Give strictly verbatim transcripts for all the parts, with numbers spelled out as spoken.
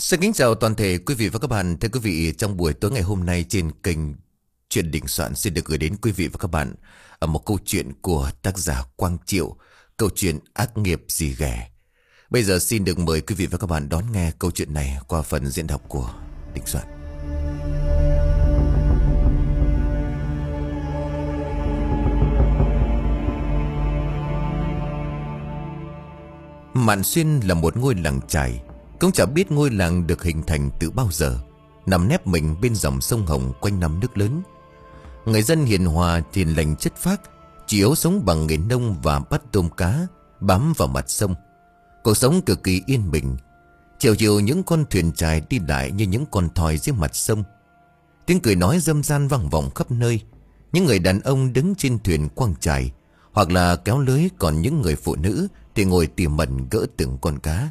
Xin kính chào toàn thể quý vị và các bạn. Thưa quý vị, trong buổi tối ngày hôm nay trên kênh Chuyện Đình Soạn xin được gửi đến quý vị và các bạn ở một câu chuyện của tác giả Quang Triệu, câu chuyện Ác Nghiệp Gì Ghẻ. Bây giờ xin được mời quý vị và các bạn đón nghe câu chuyện này qua phần diễn đọc của Đình Soạn. Mạn Xuyên là một ngôi làng chài. Cũng chả biết ngôi làng được hình thành từ bao giờ, nằm nép mình bên dòng sông Hồng quanh năm nước lớn. Người dân hiền hòa, hiền lành, chất phác, chủ yếu sống bằng nghề nông và bắt tôm cá, bám vào mặt sông. Cuộc sống cực kỳ yên bình. Chiều chiều những con thuyền chài đi lại như những con thoi dưới mặt sông. Tiếng cười nói râm ran vang vọng khắp nơi. Những người đàn ông đứng trên thuyền quăng chài hoặc là kéo lưới, còn những người phụ nữ thì ngồi tỉ mẩn gỡ từng con cá.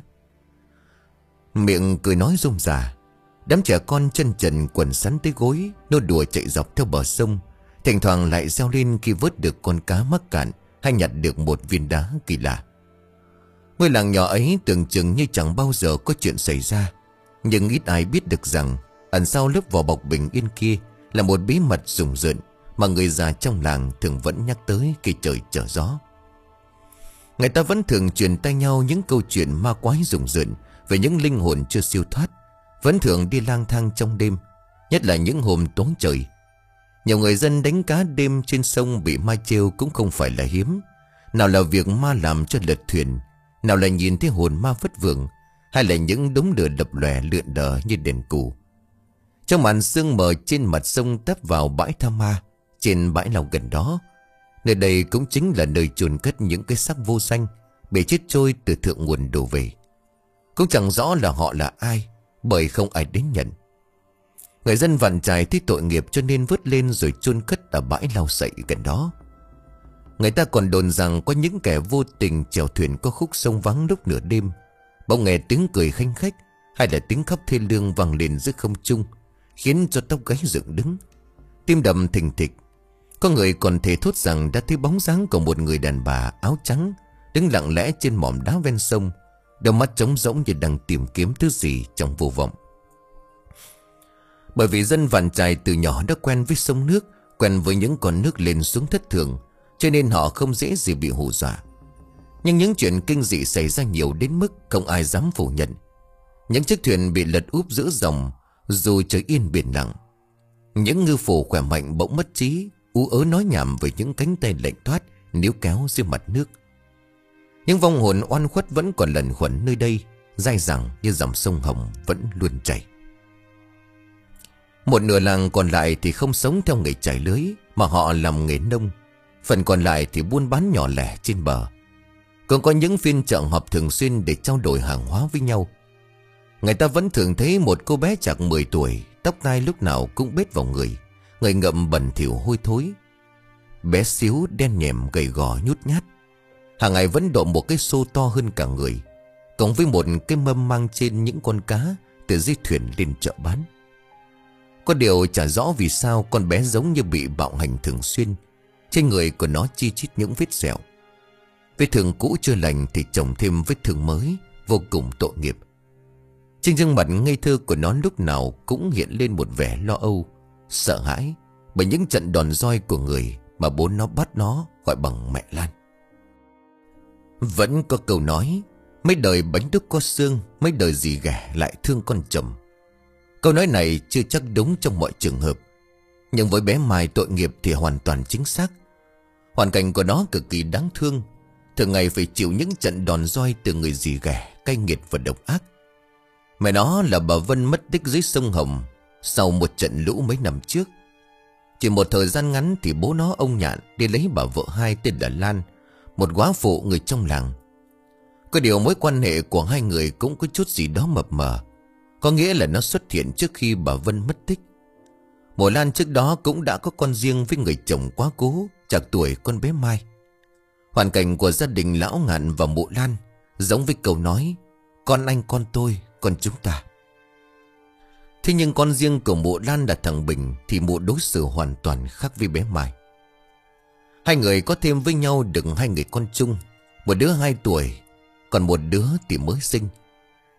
Miệng cười nói rôm rả. Đám trẻ con chân trần quần sắn tới gối, nô đùa chạy dọc theo bờ sông, thỉnh thoảng lại reo lên khi vớt được con cá mắc cạn hay nhặt được một viên đá kỳ lạ. Ngôi làng nhỏ ấy tưởng chừng như chẳng bao giờ có chuyện xảy ra, nhưng ít ai biết được rằng ẩn sau lớp vỏ bọc bình yên kia là một bí mật rùng rợn mà người già trong làng thường vẫn nhắc tới khi trời trở gió. Người ta vẫn thường truyền tay nhau những câu chuyện ma quái rùng rợn về những linh hồn chưa siêu thoát, vẫn thường đi lang thang trong đêm, nhất là những hôm tối trời. Nhiều người dân đánh cá đêm trên sông bị ma trêu cũng không phải là hiếm. Nào là việc ma làm cho lật thuyền, nào là nhìn thấy hồn ma vất vưởng, hay là những đống lửa lập lòe lượn lờ như đèn cù. Trong màn sương mờ trên mặt sông tấp vào bãi tha ma, trên bãi lòng gần đó, nơi đây cũng chính là nơi chôn cất những cái xác vô danh bị chết trôi từ thượng nguồn đổ về. Cũng chẳng rõ là họ là ai, bởi không ai đến nhận. Người dân vạn trài thấy tội nghiệp cho nên vớt lên rồi chôn cất ở bãi lau sậy gần đó. Người ta còn đồn rằng có những kẻ vô tình chèo thuyền qua khúc sông vắng lúc nửa đêm, bỗng nghe tiếng cười khanh khách hay là tiếng khóc thê lương vang lên giữa không trung, khiến cho tóc gáy dựng đứng, tim đập thình thịch. Có người còn thề thốt rằng đã thấy bóng dáng của một người đàn bà áo trắng đứng lặng lẽ trên mỏm đá ven sông, đôi mắt trống rỗng như đang tìm kiếm thứ gì trong vô vọng. Bởi vì dân vạn trài từ nhỏ đã quen với sông nước, quen với những con nước lên xuống thất thường, cho nên họ không dễ gì bị hù dọa. Nhưng những chuyện kinh dị xảy ra nhiều đến mức không ai dám phủ nhận. Những chiếc thuyền bị lật úp giữa dòng dù trời yên biển lặng. Những ngư phủ khỏe mạnh bỗng mất trí, ú ớ nói nhảm với những cánh tay lạnh toát níu kéo dưới mặt nước. Những vong hồn oan khuất vẫn còn lẩn khuẩn nơi đây, dai dẳng như dòng sông Hồng vẫn luôn chảy. Một nửa làng còn lại thì không sống theo nghề chài lưới, mà họ làm nghề nông. Phần còn lại thì buôn bán nhỏ lẻ trên bờ. Còn có những phiên chợ họp thường xuyên để trao đổi hàng hóa với nhau. Người ta vẫn thường thấy một cô bé chạc mười tuổi, tóc tai lúc nào cũng bết vào người, người ngậm bẩn thỉu hôi thối. Bé xíu đen nhèm gầy gò nhút nhát, hàng ngày vẫn độ một cái xô to hơn cả người, cộng với một cái mâm mang trên những con cá từ dưới thuyền lên chợ bán. Có điều chả rõ vì sao con bé giống như bị bạo hành thường xuyên. Trên người của nó chi chít những vết sẹo. Vết thương cũ chưa lành thì chồng thêm vết thương mới, vô cùng tội nghiệp. Trên gương mặt ngây thơ của nó lúc nào cũng hiện lên một vẻ lo âu, sợ hãi bởi những trận đòn roi của người mà bố nó bắt nó gọi bằng mẹ Lan. Vẫn có câu nói, mấy đời bánh đúc có xương, mấy đời dì ghẻ lại thương con chồng. Câu nói này chưa chắc đúng trong mọi trường hợp, nhưng với bé Mai tội nghiệp thì hoàn toàn chính xác. Hoàn cảnh của nó cực kỳ đáng thương, thường ngày phải chịu những trận đòn roi từ người dì ghẻ cay nghiệt và độc ác. Mẹ nó là bà Vân mất tích dưới sông Hồng sau một trận lũ mấy năm trước. Chỉ một thời gian ngắn thì bố nó ông Nhạn đi lấy bà vợ hai tên là Lan, một góa phụ người trong làng. Có điều mối quan hệ của hai người cũng có chút gì đó mập mờ, có nghĩa là nó xuất hiện trước khi bà Vân mất tích. Mộ Lan trước đó cũng đã có con riêng với người chồng quá cố, chạc tuổi con bé Mai. Hoàn cảnh của gia đình lão Ngạn và mộ Lan giống với câu nói con anh con tôi, con chúng ta. Thế nhưng con riêng của mộ Lan là thằng Bình thì mộ đối xử hoàn toàn khác với bé Mai. Hai người có thêm với nhau được hai người con chung, một đứa hai tuổi, còn một đứa thì mới sinh.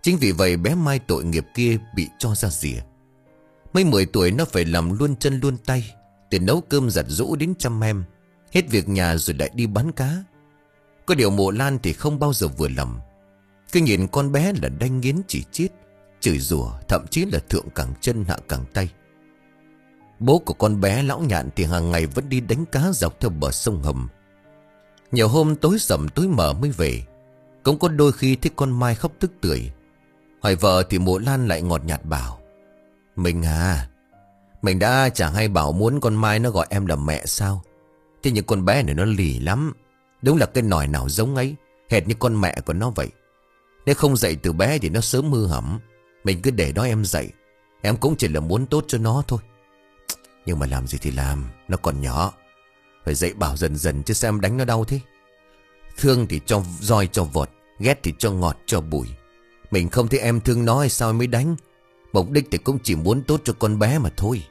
Chính vì vậy bé Mai tội nghiệp kia bị cho ra rìa. Mới mười tuổi nó phải làm luôn chân luôn tay, từ nấu cơm giặt giũ đến chăm em, hết việc nhà rồi lại đi bán cá. Có điều Mộ Lan thì không bao giờ vừa lòng. Cứ nhìn con bé là đanh nghiến chỉ chiết, chửi rủa, thậm chí là thượng cẳng chân hạ cẳng tay. Bố của con bé Lão Nhạn thì hàng ngày vẫn đi đánh cá dọc theo bờ sông Hầm. Nhiều hôm tối sầm tối mờ mới về. Cũng có đôi khi thấy con Mai khóc tức tưởi. Hỏi vợ thì Mộ Lan lại ngọt nhạt bảo: Mình à, mình đã chẳng hay bảo muốn con Mai nó gọi em là mẹ sao. Thế nhưng con bé này nó lì lắm. Đúng là cái nòi nào giống ấy, hệt như con mẹ của nó vậy. Nếu không dạy từ bé thì nó sớm hư hỏng. Mình cứ để đó em dạy. Em cũng chỉ là muốn tốt cho nó thôi. Nhưng mà làm gì thì làm, nó còn nhỏ. Phải dạy bảo dần dần chứ sao em đánh nó đau thế. Thương thì cho roi cho vọt, ghét thì cho ngọt cho bùi. Mình không thấy em thương nó hay sao mới đánh. Mục đích thì cũng chỉ muốn tốt cho con bé mà thôi.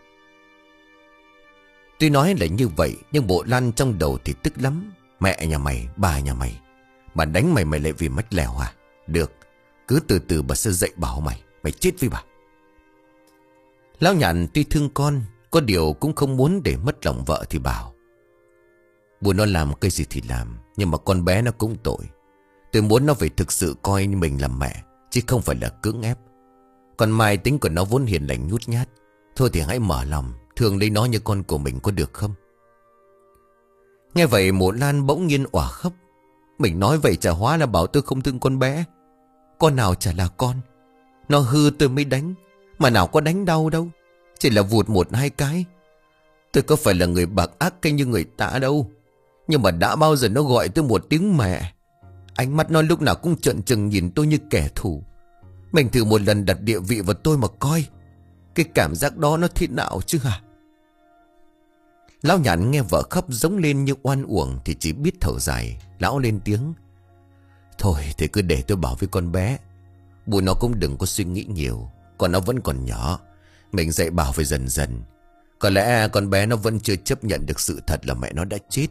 Tuy nói là như vậy, nhưng Bộ Lan trong đầu thì tức lắm. Mẹ nhà mày, bà nhà mày, bà đánh mày mày lại vì mách lèo à? Được, cứ từ từ bà sẽ dạy bảo mày. Mày chết với bà. Lão Nhạn tuy thương con, có điều cũng không muốn để mất lòng vợ thì bảo: Buồn nó làm cái gì thì làm, nhưng mà con bé nó cũng tội. Tôi muốn nó phải thực sự coi mình là mẹ, chứ không phải là cưỡng ép. Còn Mai tính của nó vốn hiền lành nhút nhát. Thôi thì hãy mở lòng, thương lấy nó như con của mình có được không? Nghe vậy Mộ Lan bỗng nhiên òa khóc. Mình nói vậy chả hóa là bảo tôi không thương con bé. Con nào chả là con. Nó hư tôi mới đánh, mà nào có đánh đau đâu. Chỉ là vụt một hai cái. Tôi có phải là người bạc ác cái như người ta đâu. Nhưng mà đã bao giờ nó gọi tôi một tiếng mẹ. Ánh mắt nó lúc nào cũng trợn trừng nhìn tôi như kẻ thù. Mình thử một lần đặt địa vị vào tôi mà coi, cái cảm giác đó nó thế nào chứ hả? Lão Nhạn nghe vợ khóc giống lên như oan uổng thì chỉ biết thở dài. Lão lên tiếng: Thôi thì cứ để tôi bảo với con bé. Bụi nó cũng đừng có suy nghĩ nhiều. Còn nó vẫn còn nhỏ, mình dạy bảo phải dần dần. Có lẽ con bé nó vẫn chưa chấp nhận được sự thật là mẹ nó đã chết.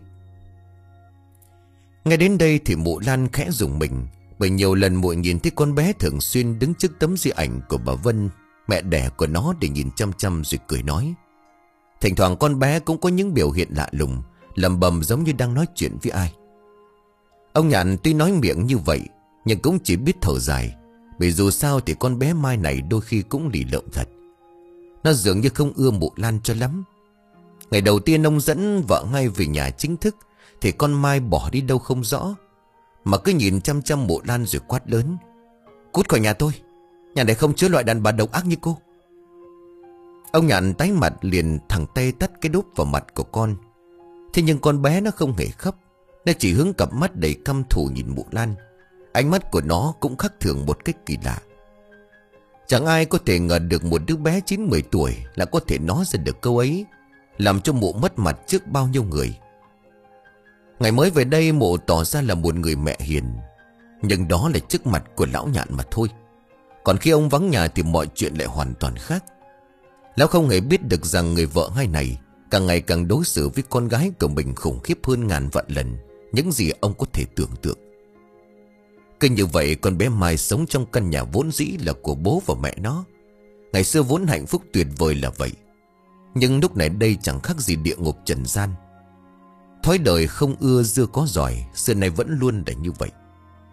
Ngay đến đây thì Mộ Lan khẽ rùng mình, bởi nhiều lần muội nhìn thấy con bé thường xuyên đứng trước tấm di ảnh của bà Vân, mẹ đẻ của nó, để nhìn chăm chăm rồi cười nói. Thỉnh thoảng con bé cũng có những biểu hiện lạ lùng, lầm bầm giống như đang nói chuyện với ai. Ông Nhạn tuy nói miệng như vậy, nhưng cũng chỉ biết thở dài, bởi dù sao thì con bé Mai này đôi khi cũng lì lợm thật. Nó dường như không ưa Mộ Lan cho lắm. Ngày đầu tiên ông dẫn vợ ngay về nhà chính thức, thì con Mai bỏ đi đâu không rõ, mà cứ nhìn chăm chăm Mộ Lan rồi quát lớn: Cút khỏi nhà tôi, nhà này không chứa loại đàn bà độc ác như cô. Ông Nhạn tái mặt liền thẳng tay tắt cái đốp vào mặt của con. Thế nhưng con bé nó không hề khóc. Nó chỉ hướng cặp mắt đầy căm thù nhìn Mộ Lan. Ánh mắt của nó cũng khác thường một cách kỳ lạ. Chẳng ai có thể ngờ được một đứa bé chín mười tuổi là có thể nói ra được câu ấy, làm cho Mộ mất mặt trước bao nhiêu người. Ngày mới về đây Mộ tỏ ra là một người mẹ hiền, nhưng đó là trước mặt của Lão Nhạn mà thôi. Còn khi ông vắng nhà thì mọi chuyện lại hoàn toàn khác. Lão không hề biết được rằng người vợ hai này càng ngày càng đối xử với con gái của mình khủng khiếp hơn ngàn vạn lần những gì ông có thể tưởng tượng. Cứ như vậy con bé Mai sống trong căn nhà vốn dĩ là của bố và mẹ nó. Ngày xưa vốn hạnh phúc tuyệt vời là vậy, nhưng lúc này đây chẳng khác gì địa ngục trần gian. Thói đời không ưa dưa có giỏi, xưa nay vẫn luôn là như vậy.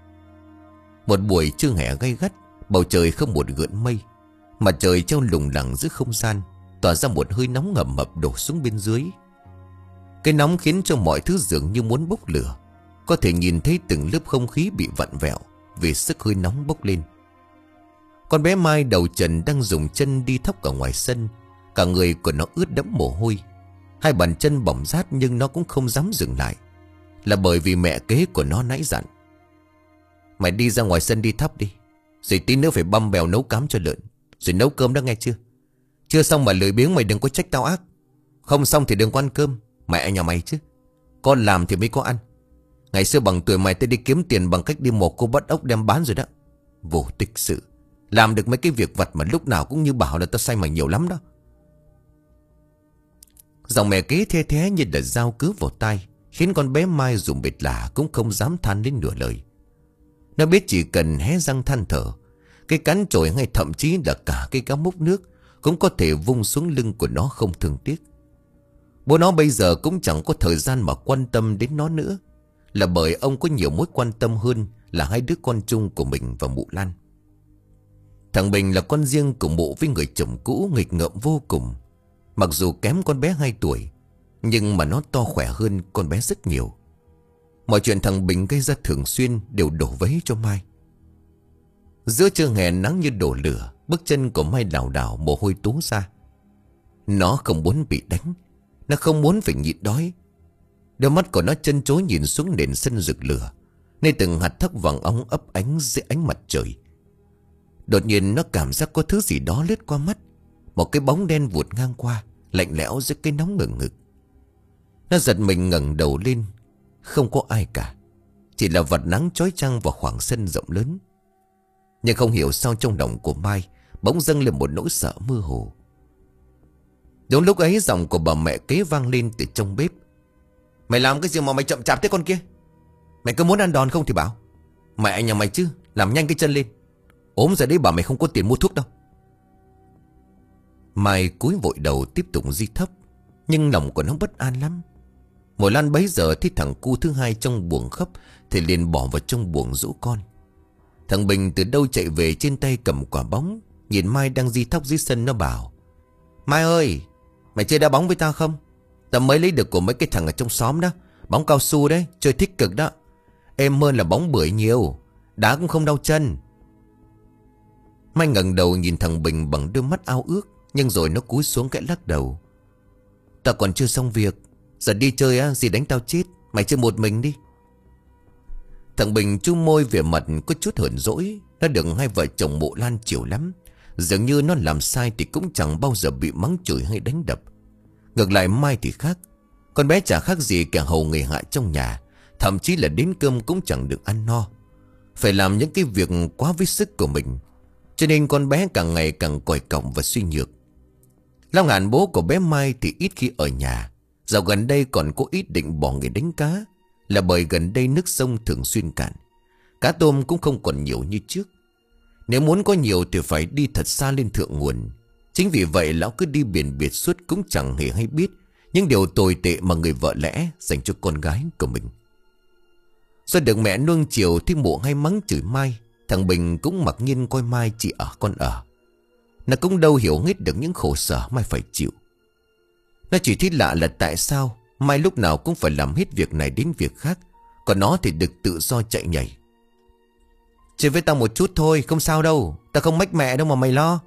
Một buổi trưa hè gay gắt, bầu trời không một gợn mây, mặt trời treo lủng lẳng giữa không gian, tỏa ra một hơi nóng ngầm mập đổ xuống bên dưới. Cái nóng khiến cho mọi thứ dường như muốn bốc lửa. Có thể nhìn thấy từng lớp không khí bị vặn vẹo vì sức hơi nóng bốc lên. Con bé Mai đầu trần đang dùng chân đi thóc ở ngoài sân. Cả người của nó ướt đẫm mồ hôi. Hai bàn chân bỏng rát nhưng nó cũng không dám dừng lại, là bởi vì mẹ kế của nó nãy dặn: Mày đi ra ngoài sân đi thóc đi, rồi tí nữa phải băm bèo nấu cám cho lợn, rồi nấu cơm đó nghe chưa. Chưa xong mà lười biếng mày đừng có trách tao ác. Không xong thì đừng có ăn cơm. Mẹ nhà mày chứ, con làm thì mới có ăn. Ngày xưa bằng tuổi mày tao đi kiếm tiền bằng cách đi mò cô bắt ốc đem bán rồi đó. Vô tích sự, làm được mấy cái việc vặt mà lúc nào cũng như bảo là tao say mày nhiều lắm đó. Giọng mẹ kế the thé như là dao cứa vào tai, khiến con bé Mai dù mệt lả cũng không dám than đến nửa lời. Nó biết chỉ cần hé răng than thở, Cái cán chổi hay thậm chí là cả cái cá múc nước cũng có thể vung xuống lưng của nó không thương tiếc. Bố nó bây giờ cũng chẳng có thời gian mà quan tâm đến nó nữa, là bởi ông có nhiều mối quan tâm hơn là hai đứa con chung của mình và mụ Lan. Thằng Bình là con riêng của mụ với người chồng cũ nghịch ngợm vô cùng. Mặc dù kém con bé hai tuổi, nhưng mà nó to khỏe hơn con bé rất nhiều. Mọi chuyện thằng Bình gây ra thường xuyên đều đổ vấy cho Mai. Giữa trưa hè nắng như đổ lửa, bước chân của Mai lảo đảo mồ hôi túa ra. Nó không muốn bị đánh, nó không muốn phải nhịn đói. Đôi mắt của nó chân chối nhìn xuống nền sân rực lửa, nơi từng hạt thóc vàng óng ấp ánh dưới ánh mặt trời. Đột nhiên nó cảm giác có thứ gì đó lướt qua mắt. Một cái bóng đen vụt ngang qua, lạnh lẽo dưới cái nóng ngực ngực. Nó giật mình ngẩng đầu lên. Không có ai cả, chỉ là vật nắng chói chang vào khoảng sân rộng lớn. Nhưng không hiểu sao trong lòng của Mai bỗng dâng lên một nỗi sợ mơ hồ. Đúng lúc ấy giọng của bà mẹ kế vang lên từ trong bếp. Mày làm cái gì mà mày chậm chạp thế con kia? Mày có muốn ăn đòn không thì bảo. Mẹ nhà mày chứ, làm nhanh cái chân lên. Ốm rồi đấy, bảo mày không có tiền mua thuốc đâu. Mai cúi vội đầu tiếp tục di thấp, nhưng lòng của nó bất an lắm. Mùa Lan bấy giờ thấy thằng cu thứ hai trong buồng khóc thì liền bỏ vào trong buồng dỗ con. Thằng Bình từ đâu chạy về trên tay cầm quả bóng, nhìn Mai đang di thóc dưới sân nó bảo. Mai ơi, mày chơi đá bóng với tao không? Tao mới lấy được của mấy cái thằng ở trong xóm đó. Bóng cao su đấy, chơi thích cực đó. Êm hơn là bóng bưởi nhiều, đá cũng không đau chân. Mai ngẩng đầu nhìn thằng Bình bằng đôi mắt ao ước, nhưng rồi nó cúi xuống cái lắc đầu. Tao còn chưa xong việc, giờ đi chơi á, gì đánh tao chết. Mày chơi một mình đi. Thằng Bình chu môi vẻ mặt có chút hờn dỗi. Nó được hai vợ chồng mụ Lan chiều lắm. Dường như nó làm sai thì cũng chẳng bao giờ bị mắng chửi hay đánh đập. Ngược lại Mai thì khác. Con bé chả khác gì kẻ hầu người hạ trong nhà. Thậm chí là đến cơm cũng chẳng được ăn no, phải làm những cái việc quá với sức của mình. Cho nên con bé càng ngày càng còi cọng và suy nhược. Long Hàn bố của bé Mai thì ít khi ở nhà. Dạo gần đây còn có ý định bỏ nghề đánh cá, là bởi gần đây nước sông thường xuyên cạn. Cá tôm cũng không còn nhiều như trước. Nếu muốn có nhiều thì phải đi thật xa lên thượng nguồn. Chính vì vậy lão cứ đi biển biệt suốt cũng chẳng hề hay biết những điều tồi tệ mà người vợ lẽ dành cho con gái của mình. Do được mẹ nuông chiều thì mụ hay mắng chửi Mai, thằng Bình cũng mặc nhiên coi Mai chỉ ở con ở. Nó cũng đâu hiểu hết được những khổ sở Mai phải chịu. Nó chỉ thấy lạ là tại sao Mai lúc nào cũng phải làm hết việc này đến việc khác, còn nó thì được tự do chạy nhảy. Chơi với tao một chút thôi, không sao đâu. Tao không mách mẹ đâu mà mày lo.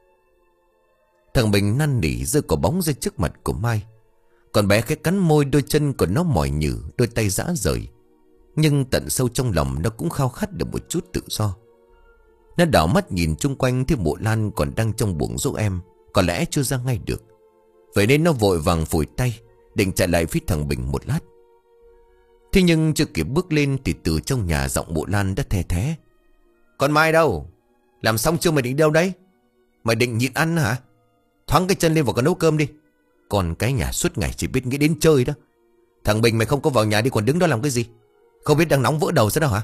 Thằng Bình năn nỉ giơ quả bóng ra trước mặt của Mai. Còn bé khẽ cắn môi, đôi chân của nó mỏi nhừ, đôi tay rã rời. Nhưng tận sâu trong lòng nó cũng khao khát được một chút tự do. Nó đảo mắt nhìn chung quanh thấy mụ Lan còn đang trong buồng dỗ em, có lẽ chưa ra ngay được. Vậy nên nó vội vàng phủi tay, định chạy lại phía thằng Bình một lát. Thế nhưng chưa kịp bước lên thì từ trong nhà giọng mụ Lan đã the thé. Con Mai đâu? Làm xong chưa mày định đâu đấy? Mày định nhịn ăn hả? Thoáng cái chân lên vào cái nấu cơm đi. Còn cái nhà suốt ngày chỉ biết nghĩ đến chơi đó. Thằng Bình mày không có vào nhà đi còn đứng đó làm cái gì? Không biết đang nóng vỡ đầu ra đâu hả?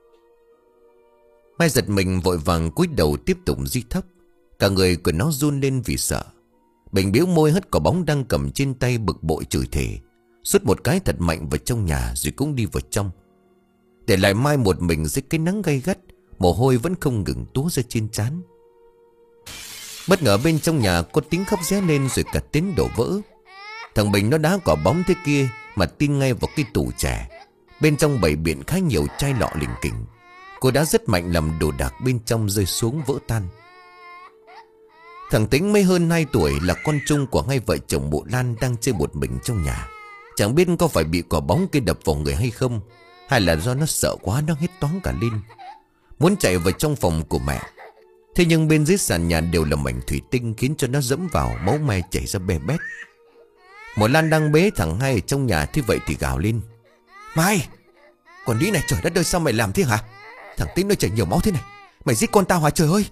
Mai giật mình vội vàng cúi đầu tiếp tục di thấp. Cả người của nó run lên vì sợ. Bình biếu môi hất quả bóng đang cầm trên tay bực bội chửi thề. Sút một cái thật mạnh vào trong nhà rồi cũng đi vào trong. Để lại Mai một mình dưới cái nắng gay gắt, mồ hôi vẫn không ngừng túa ra trên trán. Bất ngờ bên trong nhà có tiếng khóc ré lên rồi cả tiếng đổ vỡ. Thằng Bình nó đá quả bóng thế kia mà tin ngay vào cái tủ trẻ. Bên trong bày biện khá nhiều chai lọ lình kình. Cô đã rất mạnh làm đồ đạc bên trong rơi xuống vỡ tan. Thằng Tính mới hơn hai tuổi, là con chung của hai vợ chồng mụ Lan đang chơi một mình trong nhà. Chẳng biết có phải bị quả bóng kia đập vào người hay không, hay là do nó sợ quá nó hét toáng cả lên, muốn chạy vào trong phòng của mẹ. Thế nhưng bên dưới sàn nhà đều là mảnh thủy tinh, khiến cho nó dẫm vào, máu me chảy ra be bét. Mụ Lan đang bế thằng hai ở trong nhà thế vậy thì gào lên. Mai, còn đi này, trời đất ơi, sao mày làm thế hả? Thằng Tính nó chảy nhiều máu thế này, mày giết con tao hả trời ơi?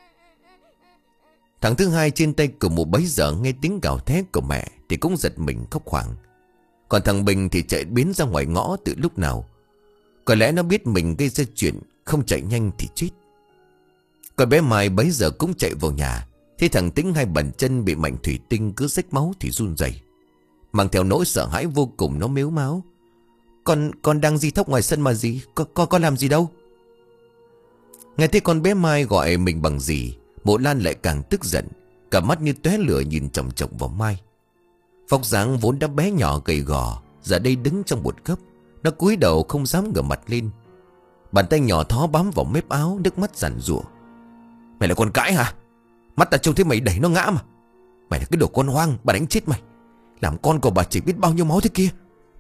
Thằng thứ hai trên tay của mụ bấy giờ nghe tiếng gào thét của mẹ thì cũng giật mình khóc hoảng. Còn thằng Bình thì chạy biến ra ngoài ngõ từ lúc nào. Có lẽ nó biết mình gây ra chuyện, không chạy nhanh thì chết. Con bé Mai bấy giờ cũng chạy vào nhà. Thấy thằng Tĩnh hai bàn chân bị mảnh thủy tinh cứ rách máu thì run rẩy, mang theo nỗi sợ hãi vô cùng. Nó mếu máo: Con con đang di thốc ngoài sân mà dì. Con con, con làm gì đâu. Nghe thấy con bé Mai gọi mình bằng dì, Mộ Lan lại càng tức giận, cả mắt như tóe lửa nhìn chòng chọc vào Mai. Vóc dáng vốn đã bé nhỏ gầy gò, giờ đây đứng trong một góc. Nó cúi đầu không dám ngửa mặt lên. Bàn tay nhỏ thó bám vào mép áo, nước mắt giàn giụa: Mày là con cãi hả? Mắt ta trông thấy mày đẩy nó ngã mà. Mày là cái đồ con hoang, bà đánh chết mày. Làm con của bà chỉ biết bao nhiêu máu thế kia.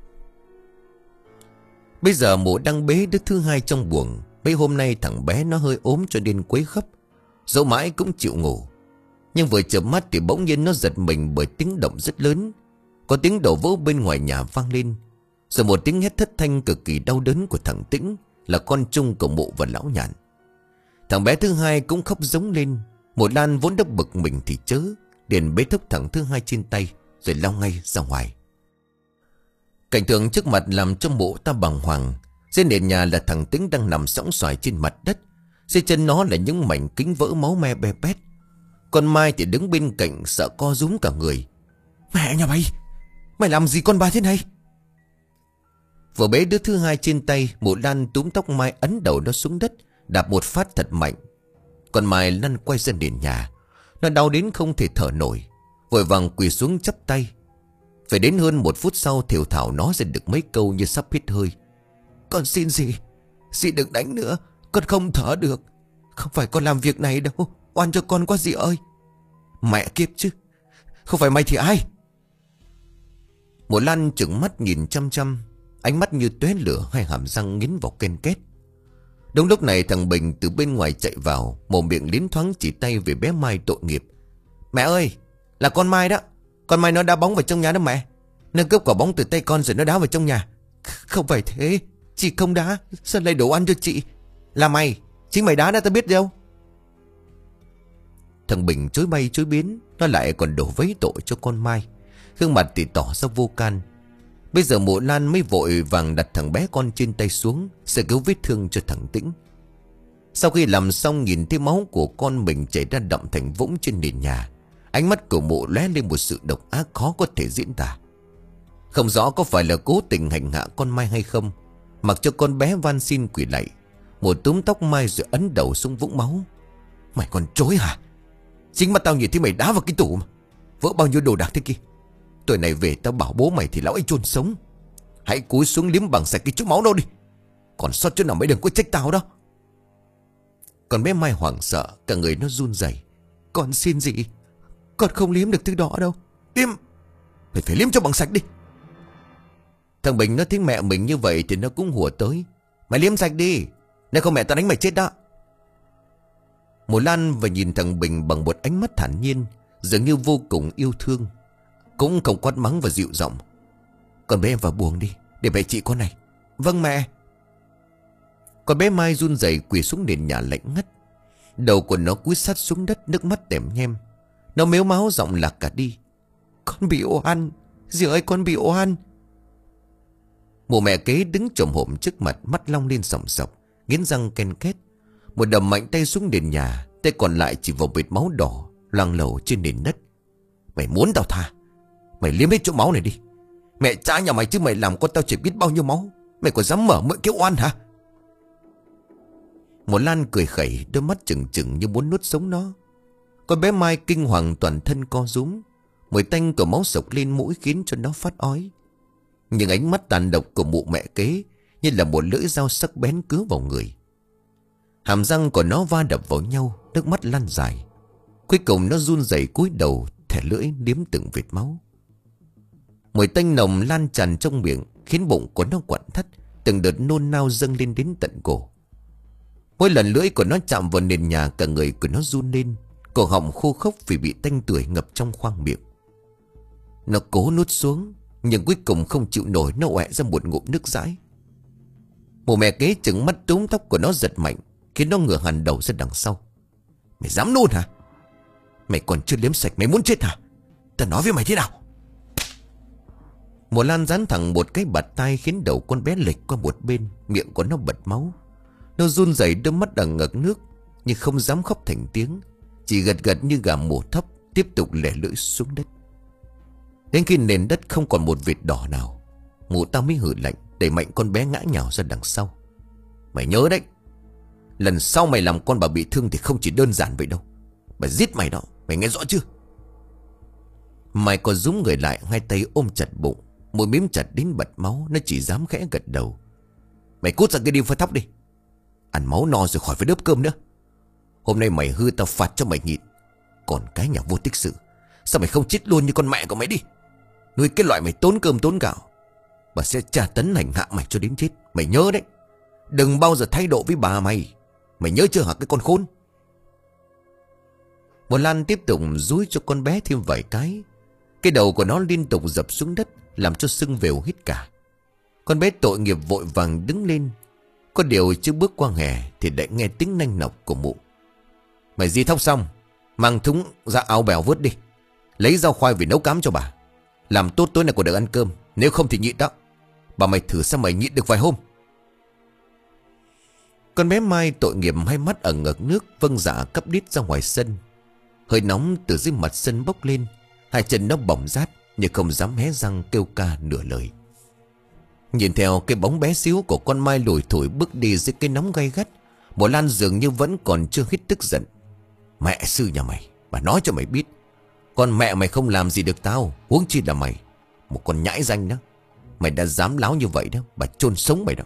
Bây giờ Mộ đang bế đứa thứ hai trong buồng. Mấy hôm nay thằng bé nó hơi ốm cho nên quấy khóc, dẫu mãi cũng chịu ngủ. Nhưng vừa chợp mắt thì bỗng nhiên nó giật mình bởi tiếng động rất lớn. Có tiếng đổ vỡ bên ngoài nhà vang lên, rồi một tiếng hét thất thanh cực kỳ đau đớn của thằng Tĩnh, là con chung của Mộ và lão Nhàn. Thằng bé thứ hai cũng khóc giống lên. Mộ Lan vốn đã bực mình thì chớ, liền bế thốc thằng thứ hai trên tay rồi lao ngay ra ngoài. Cảnh tượng trước mặt làm cho Mộ ta bàng hoàng. Trên nền nhà là thằng Tĩnh đang nằm sõng xoài trên mặt đất, dưới chân nó là những mảnh kính vỡ máu me be bét. Con Mai thì đứng bên cạnh sợ co rúm cả người: Mẹ nhà mày, mày làm gì con bà thế này? Vừa bế đứa thứ hai trên tay, Mộ Lan túm tóc Mai ấn đầu nó xuống đất, đạp một phát thật mạnh. Con Mai lăn quay ra nền nhà. Nó đau đến không thể thở nổi, vội vàng quỳ xuống chắp tay. Phải đến hơn một phút sau thều thào nói ra được mấy câu như sắp hít hơi: Con xin dì, dì đừng đánh nữa, con không thở được. Không phải con làm việc này đâu, oan cho con quá dì ơi. Mẹ kiếp chứ, không phải mày thì ai? Mộ Lan trừng mắt nhìn chăm chăm, ánh mắt như tóe lửa, hai hàm răng nghiến vào ken két. Đúng lúc này thằng Bình từ bên ngoài chạy vào, mồm miệng liến thoáng chỉ tay về bé Mai tội nghiệp: Mẹ ơi, là con Mai đó. Con Mai nó đá bóng vào trong nhà đó mẹ. Nó cướp quả bóng từ tay con rồi nó đá vào trong nhà. Không phải thế, chị không đá. Sao lại đổ ăn cho chị? Là mày, chính mày đá đó, tao biết đâu. Thằng Bình chối bay chối biến, nó lại còn đổ vấy tội cho con Mai. Gương mặt thì tỏ ra vô can. Bây giờ Mộ Lan mới vội vàng đặt thằng bé con trên tay xuống, sẽ cứu vết thương cho thằng Tĩnh. Sau khi làm xong, nhìn thấy máu của con mình chảy ra đậm thành vũng trên nền nhà, ánh mắt của Mộ lóe lên một sự độc ác khó có thể diễn tả. Không rõ có phải là cố tình hành hạ con Mai hay không, mặc cho con bé van xin quỳ lạy, Mộ túm tóc Mai rồi ấn đầu xuống vũng máu: Mày còn chối hả? Chính mắt tao nhìn thấy mày đá vào cái tủ mà, vỡ bao nhiêu đồ đạc thế kia. Tuổi này về tao bảo bố mày thì lão ấy chôn sống. Hãy cúi xuống liếm bằng sạch cái chỗ máu đâu đi. Còn sót chỗ nào mới đừng có trách tao đó. Còn bé Mai hoảng sợ, cả người nó run rẩy: Con xin gì, con không liếm được thứ đó đâu. Liếm, mày phải liếm cho bằng sạch đi. Thằng Bình nó tiếng mẹ mình như vậy thì nó cũng hùa tới: Mày liếm sạch đi, nếu không mẹ tao đánh mày chết đó. Mộ Lan và nhìn thằng Bình bằng một ánh mắt thản nhiên, dường như vô cùng yêu thương, cũng không quát mắng và dịu giọng: Con bé em vào buồng đi, để mẹ trị con này. Vâng mẹ. Con bé Mai run rẩy quỳ xuống nền nhà lạnh ngắt. Đầu của nó cúi sát xuống đất, nước mắt tèm nhem. Nó mếu máo giọng lạc cả đi: Con bị oan, dì ơi, con bị oan. Mụ mẹ kế đứng chồm hổm trước mặt, mắt long lên sòng sọc, nghiến răng ken két. Một đầm mạnh tay xuống nền nhà, tay còn lại chỉ vào vệt máu đỏ loang lổ trên nền đất: Mày muốn tao tha, mày liếm hết chỗ máu này đi. Mẹ cha nhà mày chứ mày làm con tao chỉ biết bao nhiêu máu. Mày còn dám mở miệng kêu oan hả? Một Lan cười khẩy, đôi mắt trừng trừng như muốn nuốt sống nó. Con bé Mai kinh hoàng toàn thân co rúm, mùi tanh của máu sộc lên mũi khiến cho nó phát ói. Nhưng ánh mắt tàn độc của mụ mẹ kế như là một lưỡi dao sắc bén cứa vào người. Hàm răng của nó va đập vào nhau, nước mắt lăn dài. Cuối cùng nó run rẩy cúi đầu, thẻ lưỡi liếm từng vệt máu. Mùi tanh nồng lan tràn trong miệng khiến bụng của nó quặn thắt, từng đợt nôn nao dâng lên đến tận cổ. Mỗi lần lưỡi của nó chạm vào nền nhà, cả người của nó run lên, cổ họng khô khốc vì bị tanh tưởi ngập trong khoang miệng. Nó cố nuốt xuống, nhưng cuối cùng không chịu nổi, nó ọe ra một ngụm nước dãi. Mụ mẹ kế trừng mắt túm tóc của nó giật mạnh, khiến nó ngửa hẳn đầu ra đằng sau: Mày dám nôn hả? Mày còn chưa liếm sạch, mày muốn chết hả? Tao nói với mày thế nào? Mùa Lan dán thẳng một cái bạt tai khiến đầu con bé lệch qua một bên, miệng của nó bật máu. Nó run rẩy, đôi mắt đằng ngực nước, nhưng không dám khóc thành tiếng, chỉ gật gật như gà mổ thóc, tiếp tục lẻ lưỡi xuống đất. Đến khi nền đất không còn một vệt đỏ nào, mụ ta mới hử lạnh, đẩy mạnh con bé ngã nhào ra đằng sau. Mày nhớ đấy, lần sau mày làm con bà bị thương thì không chỉ đơn giản vậy đâu. Bà giết mày đó, mày nghe rõ chưa? Mày còn rúm người lại, hai tay ôm chặt bụng, môi miếm chặt đến bật máu. Nó chỉ dám khẽ gật đầu. Mày cút ra cái đi phơi thóc đi. Ăn máu no rồi khỏi phải đớp cơm nữa. Hôm nay mày hư tao phạt cho mày nhịn. Còn cái nhà vô tích sự, sao mày không chết luôn như con mẹ của mày đi? Nuôi cái loại mày tốn cơm tốn gạo, bà sẽ tra tấn hành hạ mày cho đến chết. Mày nhớ đấy, đừng bao giờ thay độ với bà mày. Mày nhớ chưa hả cái con khốn? Một Lan tiếp tục dúi cho con bé thêm vài cái. Cái đầu của nó liên tục dập xuống đất, làm cho sưng vèo hết cả. Con bé tội nghiệp vội vàng đứng lên. Có điều chưa bước qua hè thì đã nghe tiếng nanh nọc của mụ. Mày di thóc xong, mang thúng ra áo bèo vớt đi. Lấy rau khoai về nấu cám cho bà. Làm tốt tối nay còn được ăn cơm, nếu không thì nhịn đó. Bà mày thử xem mày nhịn được vài hôm. Con bé Mai tội nghiệp hai mắt ở ngực nước, vâng dạ cắp đít ra ngoài sân. Hơi nóng từ dưới mặt sân bốc lên, hai chân nó bỏng rát nhưng không dám hé răng kêu ca nửa lời. Nhìn theo cái bóng bé xíu của con Mai lủi thủi bước đi dưới cái nóng gay gắt, Một Lan dường như vẫn còn chưa hết tức giận. Mẹ sư nhà mày, bà nói cho mày biết, con mẹ mày không làm gì được tao, huống chi là mày. Một con nhãi danh đó. Mày đã dám láo như vậy đó, bà chôn sống mày đó.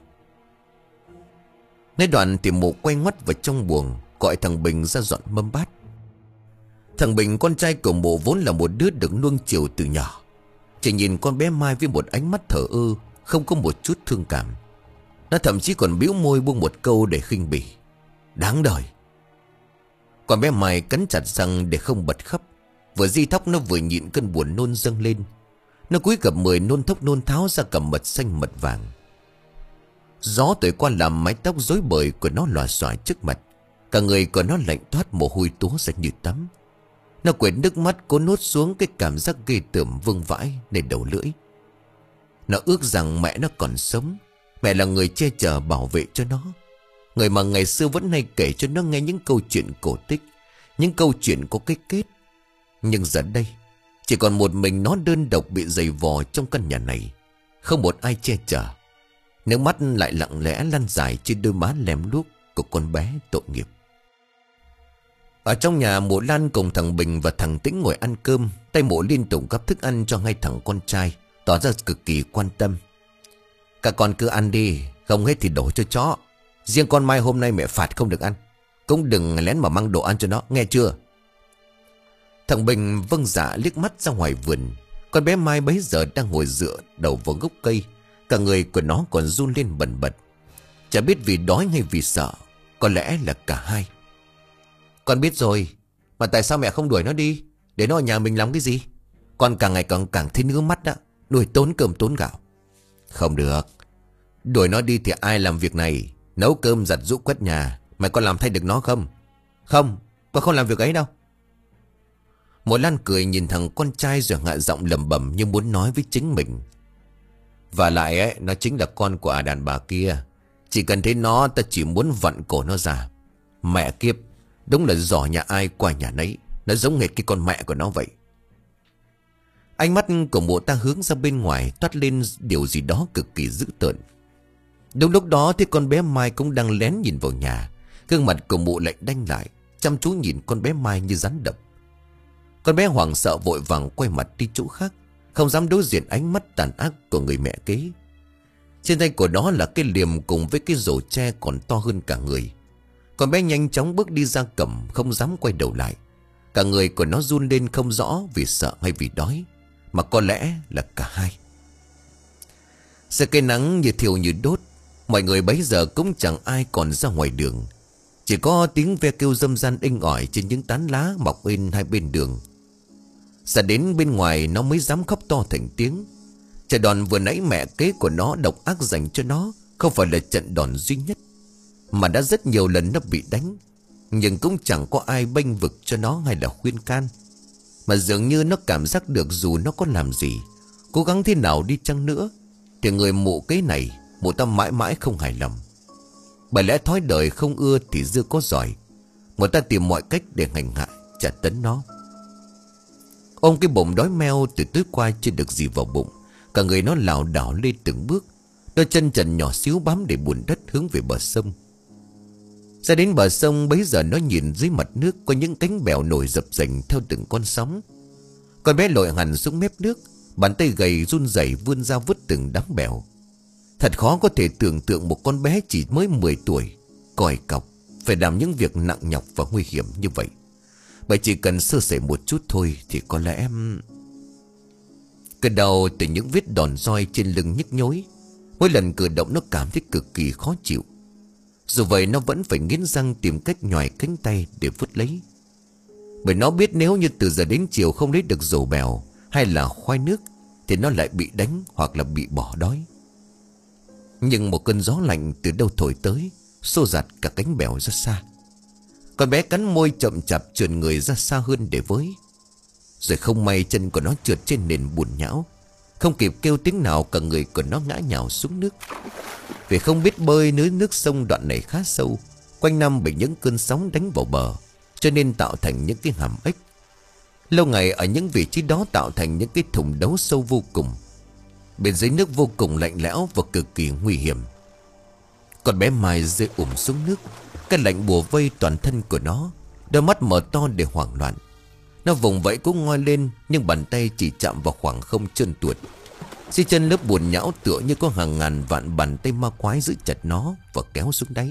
Nói đoạn thì mụ quay ngoắt vào trong buồng, gọi thằng Bình ra dọn mâm bát. Thằng Bình, con trai của mụ, vốn là một đứa được nuông chiều từ nhỏ. Chỉ nhìn con bé Mai với một ánh mắt thờ ơ, không có một chút thương cảm. Nó thậm chí còn bĩu môi buông một câu để khinh bỉ. Đáng đời. Con bé Mai cắn chặt răng để không bật khóc. Vừa di thóc nó vừa nhịn cơn buồn nôn dâng lên. Nó cúi gập người nôn thốc nôn tháo ra cả mật xanh mật vàng. Gió thổi qua làm mái tóc rối bời của nó lòa xòa trước mặt. Cả người của nó lạnh toát mồ hôi túa ra như tắm. Nó quệt nước mắt cố nuốt xuống cái cảm giác ghê tởm vương vãi lên đầu lưỡi. Nó ước rằng mẹ nó còn sống. Mẹ là người che chở bảo vệ cho nó. Người mà ngày xưa vẫn hay kể cho nó nghe những câu chuyện cổ tích, những câu chuyện có cái kết. Nhưng giờ đây chỉ còn một mình nó đơn độc bị giày vò trong căn nhà này, không một ai che chở. Nước mắt lại lặng lẽ lăn dài trên đôi má lem luốc của con bé tội nghiệp. Ở trong nhà, mụ Lan cùng thằng Bình và thằng Tĩnh ngồi ăn cơm. Tay mụ liên tục gắp thức ăn cho hai thằng con trai, tỏ ra cực kỳ quan tâm. Các con cứ ăn đi, không hết thì đổ cho chó. Riêng con Mai hôm nay mẹ phạt không được ăn. Cũng đừng lén mà mang đồ ăn cho nó, nghe chưa? Thằng Bình vâng dạ liếc mắt ra ngoài vườn. Con bé Mai bấy giờ đang ngồi dựa đầu vào gốc cây. Cả người của nó còn run lên bần bật. Chả biết vì đói hay vì sợ, có lẽ là cả hai. Con biết rồi, mà tại sao mẹ không đuổi nó đi, để nó ở nhà mình làm cái gì? Con càng ngày càng càng thấy ngứa mắt đó, nuôi tốn cơm tốn gạo. Không được, đuổi nó đi thì ai làm việc này? Nấu cơm giặt giũ quét nhà, mày có làm thay được nó không? Không, con không làm việc ấy đâu. Một Lan cười nhìn thằng con trai rồi hạ giọng lẩm bẩm như muốn nói với chính mình. Và lại ấy, nó chính là con của à đàn bà kia. Chỉ cần thấy nó, ta chỉ muốn vặn cổ nó ra. Mẹ kiếp, đúng là giỏ nhà ai qua nhà nấy. Nó giống hệt cái con mẹ của nó vậy. Ánh mắt của mụ ta hướng ra bên ngoài, toát lên điều gì đó cực kỳ dữ tợn. Đúng lúc đó thì con bé Mai cũng đang lén nhìn vào nhà. Gương mặt của mụ lại đanh lại, chăm chú nhìn con bé Mai như rắn độc. Con bé hoảng sợ vội vàng quay mặt đi chỗ khác, không dám đối diện ánh mắt tàn ác của người mẹ kế. Trên tay của nó là cái liềm cùng với cái rổ tre còn to hơn cả người. Con bé nhanh chóng bước đi ra cổng, không dám quay đầu lại. Cả người của nó run lên, không rõ vì sợ hay vì đói, mà có lẽ là cả hai. Giữa cây nắng như thiêu như đốt, mọi người bấy giờ cũng chẳng ai còn ra ngoài đường. Chỉ có tiếng ve kêu râm ran inh ỏi trên những tán lá mọc bên hai bên đường. Ra đến bên ngoài nó mới dám khóc to thành tiếng. Trận đòn vừa nãy mẹ kế của nó độc ác dành cho nó không phải là trận đòn duy nhất, mà đã rất nhiều lần nó bị đánh, nhưng cũng chẳng có ai bênh vực cho nó hay là khuyên can. Mà dường như nó cảm giác được dù nó có làm gì, cố gắng thế nào đi chăng nữa, thì người mụ kế này, mụ ta mãi mãi không hài lòng. Bởi lẽ thói đời không ưa thì dưa có giỏi. Một ta tìm mọi cách để hành hạ trả tấn nó. Ôm cái bụng đói meo từ tối qua chưa được gì vào bụng, cả người nó lảo đảo lên từng bước, đôi chân trần nhỏ xíu bám để bùn đất hướng về bờ sông. Ra đến bờ sông bấy giờ nó nhìn dưới mặt nước có những cánh bèo nổi dập dềnh theo từng con sóng. Con bé lội hẳn xuống mép nước, bàn tay gầy run rẩy vươn ra vứt từng đám bèo. Thật khó có thể tưởng tượng một con bé chỉ mới mười tuổi, còi cọc, phải làm những việc nặng nhọc và nguy hiểm như vậy. Bởi chỉ cần sơ sẩy một chút thôi thì có lẽ em... Cơn đau từ những vết đòn roi trên lưng nhức nhối. Mỗi lần cử động nó cảm thấy cực kỳ khó chịu. Dù vậy nó vẫn phải nghiến răng tìm cách nhoài cánh tay để vứt lấy. Bởi nó biết nếu như từ giờ đến chiều không lấy được dầu bèo hay là khoai nước thì nó lại bị đánh hoặc là bị bỏ đói. Nhưng một cơn gió lạnh từ đâu thổi tới, xô giặt cả cánh bèo ra xa. Con bé cắn môi chậm chạp trườn người ra xa hơn để với. Rồi không may chân của nó trượt trên nền bùn nhão. Không kịp kêu tiếng nào cả người của nó ngã nhào xuống nước. Vì không biết bơi nơi nước sông đoạn này khá sâu, quanh năm bị những cơn sóng đánh vào bờ, cho nên tạo thành những cái hàm ếch. Lâu ngày ở những vị trí đó tạo thành những cái thùng đấu sâu vô cùng. Bên dưới nước vô cùng lạnh lẽo và cực kỳ nguy hiểm. Con bé Mai rơi ùm xuống nước. Cái lạnh bùa vây toàn thân của nó, đôi mắt mở to để hoảng loạn. Nó vùng vẫy cũng ngoi lên, nhưng bàn tay chỉ chạm vào khoảng không trơn tuột. Dưới chân lớp bùn nhão tựa như có hàng ngàn vạn bàn tay ma quái giữ chặt nó và kéo xuống đáy.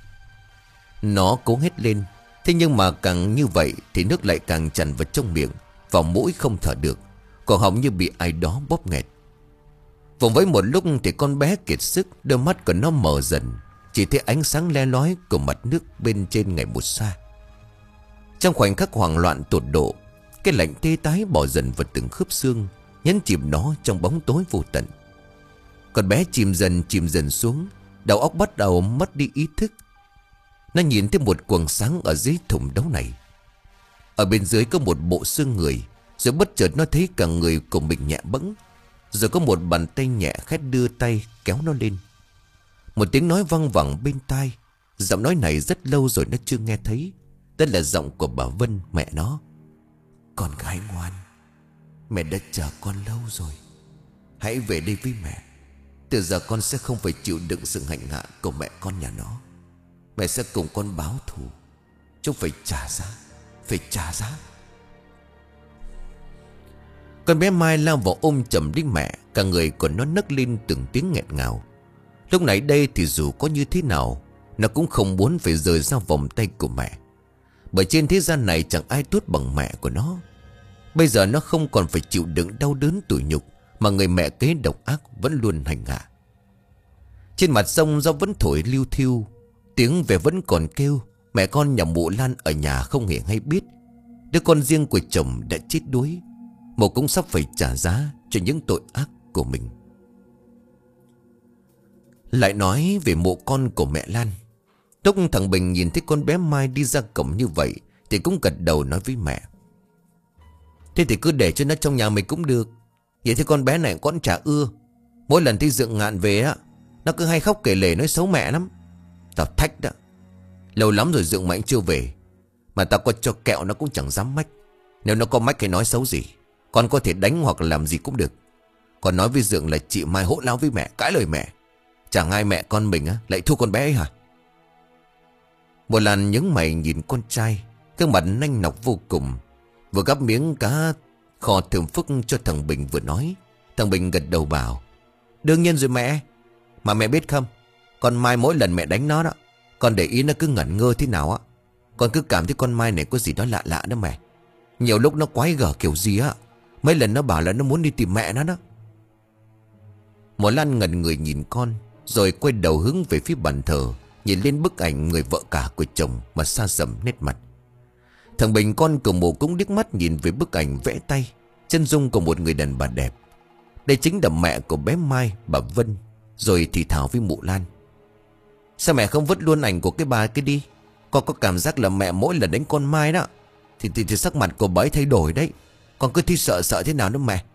Nó cố hét lên, thế nhưng mà càng như vậy thì nước lại càng tràn vào trong miệng, vào mũi không thở được, cổ họng như bị ai đó bóp nghẹt. Vùng vẫy một lúc thì con bé kiệt sức, đôi mắt của nó mở dần, chỉ thấy ánh sáng le lói của mặt nước bên trên ngày một xa. Trong khoảnh khắc hoảng loạn tột độ, cái lạnh tê tái bò dần vào từng khớp xương, nhấn chìm nó trong bóng tối vô tận. Con bé chìm dần chìm dần xuống, đầu óc bắt đầu mất đi ý thức. Nó nhìn thấy một quầng sáng ở dưới thùng đấu này. Ở bên dưới có một bộ xương người. Rồi bất chợt nó thấy cả người của mình nhẹ bẫng. Rồi có một bàn tay nhẹ khét đưa tay kéo nó lên. Một tiếng nói văng vẳng bên tai. Giọng nói này rất lâu rồi nó chưa nghe thấy. Đó là giọng của bà Vân, mẹ nó. Con gái ngoan, mẹ đã chờ con lâu rồi. Hãy về đây với mẹ. Từ giờ con sẽ không phải chịu đựng sự hành hạ của mẹ con nhà nó. Mẹ sẽ cùng con báo thù. Chúng phải trả giá. Phải trả giá. Con bé Mai lao vào ôm chầm lấy mẹ. Cả người của nó nấc lên từng tiếng nghẹn ngào. Lúc nãy đây thì dù có như thế nào, nó cũng không muốn phải rời ra vòng tay của mẹ. Bởi trên thế gian này chẳng ai tốt bằng mẹ của nó. Bây giờ nó không còn phải chịu đựng đau đớn tủi nhục mà người mẹ kế độc ác vẫn luôn hành hạ. Trên mặt sông gió vẫn thổi liu thiu, tiếng về vẫn còn kêu. Mẹ con nhà mụ Lan ở nhà không hề hay biết đứa con riêng của chồng đã chết đuối. Mụ cũng sắp phải trả giá cho những tội ác của mình. Lại nói về mụ con của mẹ Lan. Lúc thằng Bình nhìn thấy con bé Mai đi ra cổng như vậy thì cũng gật đầu nói với mẹ. Thế thì cứ để cho nó trong nhà mình cũng được. Vậy thì con bé này con chả ưa. Mỗi lần thấy Dượng Ngạn về á, nó cứ hay khóc kể lể nói xấu mẹ lắm. Tao thách đó. Lâu lắm rồi Dượng Mạnh chưa về, mà tao có cho kẹo nó cũng chẳng dám mách. Nếu nó có mách hay nói xấu gì, con có thể đánh hoặc làm gì cũng được. Con nói với Dượng là chị Mai hỗn láo với mẹ, cãi lời mẹ. Chẳng ai mẹ con mình á lại thua con bé ấy hả? Một lần nhướng mày nhìn con trai, gương mặt nanh nọc vô cùng. Vừa gắp miếng cá kho thơm phức cho thằng Bình vừa nói. Thằng Bình gật đầu bảo. Đương nhiên rồi mẹ. Mà mẹ biết không, con Mai mỗi lần mẹ đánh nó đó, con để ý nó cứ ngẩn ngơ thế nào á. Con cứ cảm thấy con Mai này có gì đó lạ lạ đó mẹ. Nhiều lúc nó quái gở kiểu gì á. Mấy lần nó bảo là nó muốn đi tìm mẹ nó đó. Một Lan ngẩn người nhìn con, rồi quay đầu hướng về phía bàn thờ, nhìn lên bức ảnh người vợ cả của chồng mà xa sầm nét mặt. Thằng Bình con của mụ cũng liếc mắt nhìn về bức ảnh vẽ tay, chân dung của một người đàn bà đẹp. Đây chính là mẹ của bé Mai, bà Vân. Rồi thì thào với mụ Lan. Sao mẹ không vứt luôn ảnh của cái bà kia đi? Con có cảm giác là mẹ mỗi lần đánh con Mai đó Thì, thì, thì sắc mặt của bà ấy thay đổi đấy. Con cứ thi sợ sợ thế nào đó mẹ.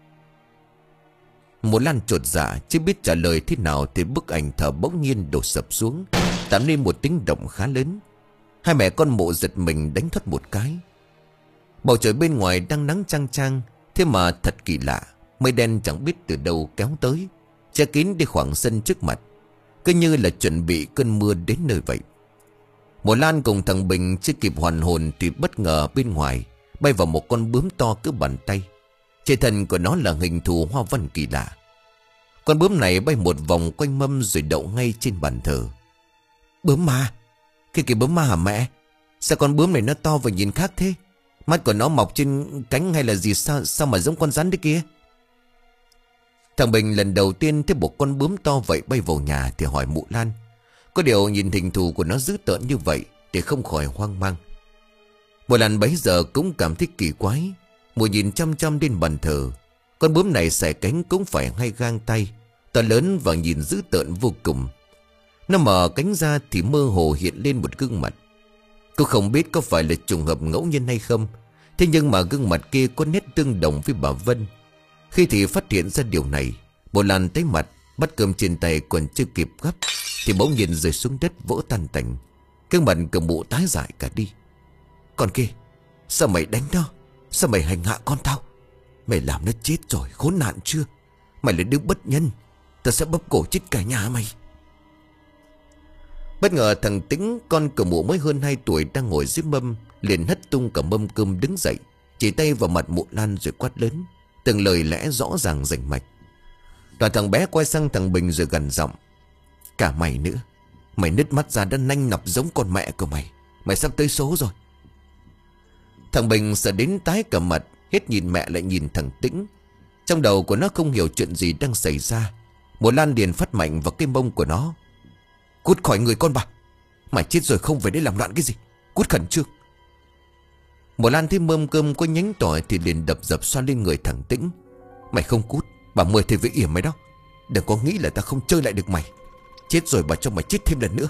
Mụ Lan chột dạ chưa biết trả lời thế nào thì bức ảnh thờ bỗng nhiên đổ sập xuống, tạo nên một tiếng động khá lớn. Hai mẹ con Mụ giật mình đánh thoát một cái. Bầu trời bên ngoài đang nắng chang chang, thế mà thật kỳ lạ, mây đen chẳng biết từ đâu kéo tới, che kín đi khoảng sân trước mặt, cứ như là chuẩn bị cơn mưa đến nơi vậy. Mộ Lan cùng thằng Bình chưa kịp hoàn hồn thì bất ngờ bên ngoài bay vào một con bướm to cỡ bàn tay. Trên thân của nó là hình thù hoa văn kỳ lạ. Con bướm này bay một vòng quanh mâm rồi đậu ngay trên bàn thờ. Bướm ma? Cái kìa bướm ma hả mẹ? Sao con bướm này nó to và nhìn khác thế? Mắt của nó mọc trên cánh hay là gì, sao sao mà giống con rắn đấy kia? Thằng Bình lần đầu tiên thấy một con bướm to vậy bay vào nhà thì hỏi Mụ Lan. Có điều nhìn hình thù của nó dữ tợn như vậy thì không khỏi hoang mang. Mụ Lan bấy giờ cũng cảm thấy kỳ quái. Mụ nhìn chăm chăm lên bàn thờ. Con bướm này xẻ cánh cũng phải hai gang tay, to lớn và nhìn dữ tợn vô cùng. Nó mở cánh ra thì mơ hồ hiện lên một gương mặt. Cô không biết có phải là trùng hợp ngẫu nhiên hay không, thế nhưng mà gương mặt kia có nét tương đồng với bà Vân. Khi thì phát hiện ra điều này, Mụ Lan tái mặt, bắt cơm trên tay còn chưa kịp gấp thì bỗng nhìn rơi xuống đất vỡ tan tành. Gương mặt của Mụ tái dại cả đi. Con kia, sao mày đánh nó? Sao mày hành hạ con tao? Mày làm nó chết rồi, khốn nạn chưa? Mày là đứa bất nhân, tao sẽ bóp cổ chết cả nhà mày. Bất ngờ thằng Tĩnh, con của Mụ mới hơn hai tuổi đang ngồi dưới mâm, liền hất tung cả mâm cơm đứng dậy, chỉ tay vào mặt Mụ Lan rồi quát lớn, từng lời lẽ rõ ràng rành mạch. Toàn thằng bé quay sang thằng Bình rồi gằn giọng. Cả mày nữa, mày nứt mắt ra đã nanh nọc giống con mẹ của mày. Mày sắp tới số rồi. Thằng Bình sợ đến tái cả mặt, hết nhìn mẹ lại nhìn thằng Tĩnh. Trong đầu của nó không hiểu chuyện gì đang xảy ra. Mụ Lan liền phát mạnh vào cái mông của nó. Cút khỏi người con bà. Mày chết rồi không về đây làm loạn cái gì. Cút khẩn trương. Mụ Lan thấy mâm cơm có nhánh tỏi thì liền đập dập xoa lên người thằng Tĩnh. Mày không cút, bà mười thì với yểm mày đó. Đừng có nghĩ là ta không chơi lại được mày. Chết rồi bà cho mày chết thêm lần nữa.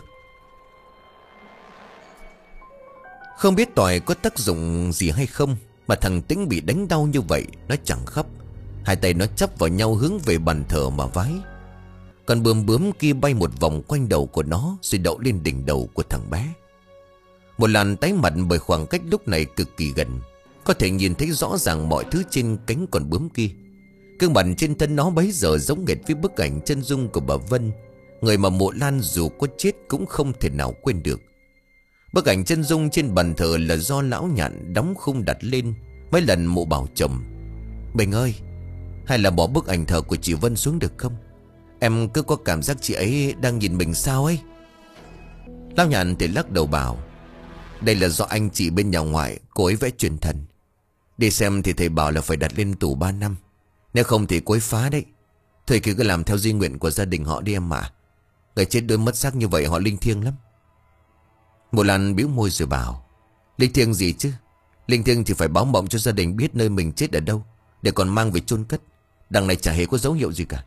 Không biết tỏi có tác dụng gì hay không mà thằng Tĩnh bị đánh đau như vậy, nó chẳng khóc. Hai tay nó chắp vào nhau hướng về bàn thờ mà vái. Còn bướm bướm kia bay một vòng quanh đầu của nó rồi đậu lên đỉnh đầu của thằng bé. Một làn tái mặt bởi khoảng cách lúc này cực kỳ gần, có thể nhìn thấy rõ ràng mọi thứ trên cánh con bướm kia. Gương mặt trên thân nó bấy giờ giống nghệt với bức ảnh chân dung của bà Vân, người mà Mụ Lan dù có chết cũng không thể nào quên được. Bức ảnh chân dung trên bàn thờ là do lão Nhạn đóng khung đặt lên. Mấy lần Mụ bảo chồng, Bình ơi, hay là bỏ bức ảnh thờ của chị Vân xuống được không? Em cứ có cảm giác chị ấy đang nhìn mình sao ấy. Lão Nhạn thì lắc đầu bảo, đây là do anh chị bên nhà ngoại cô ấy vẽ truyền thần. Đi xem thì thầy bảo là phải đặt lên tủ ba năm, nếu không thì cô ấy phá đấy. Thầy cứ cứ làm theo di nguyện của gia đình họ đi em mà. Người chết đôi mất xác như vậy họ linh thiêng lắm. Mụ Lan bĩu môi rồi bảo, linh thiêng gì chứ? Linh thiêng thì phải báo mộng cho gia đình biết nơi mình chết ở đâu, để còn mang về chôn cất. Đằng này chả hề có dấu hiệu gì cả.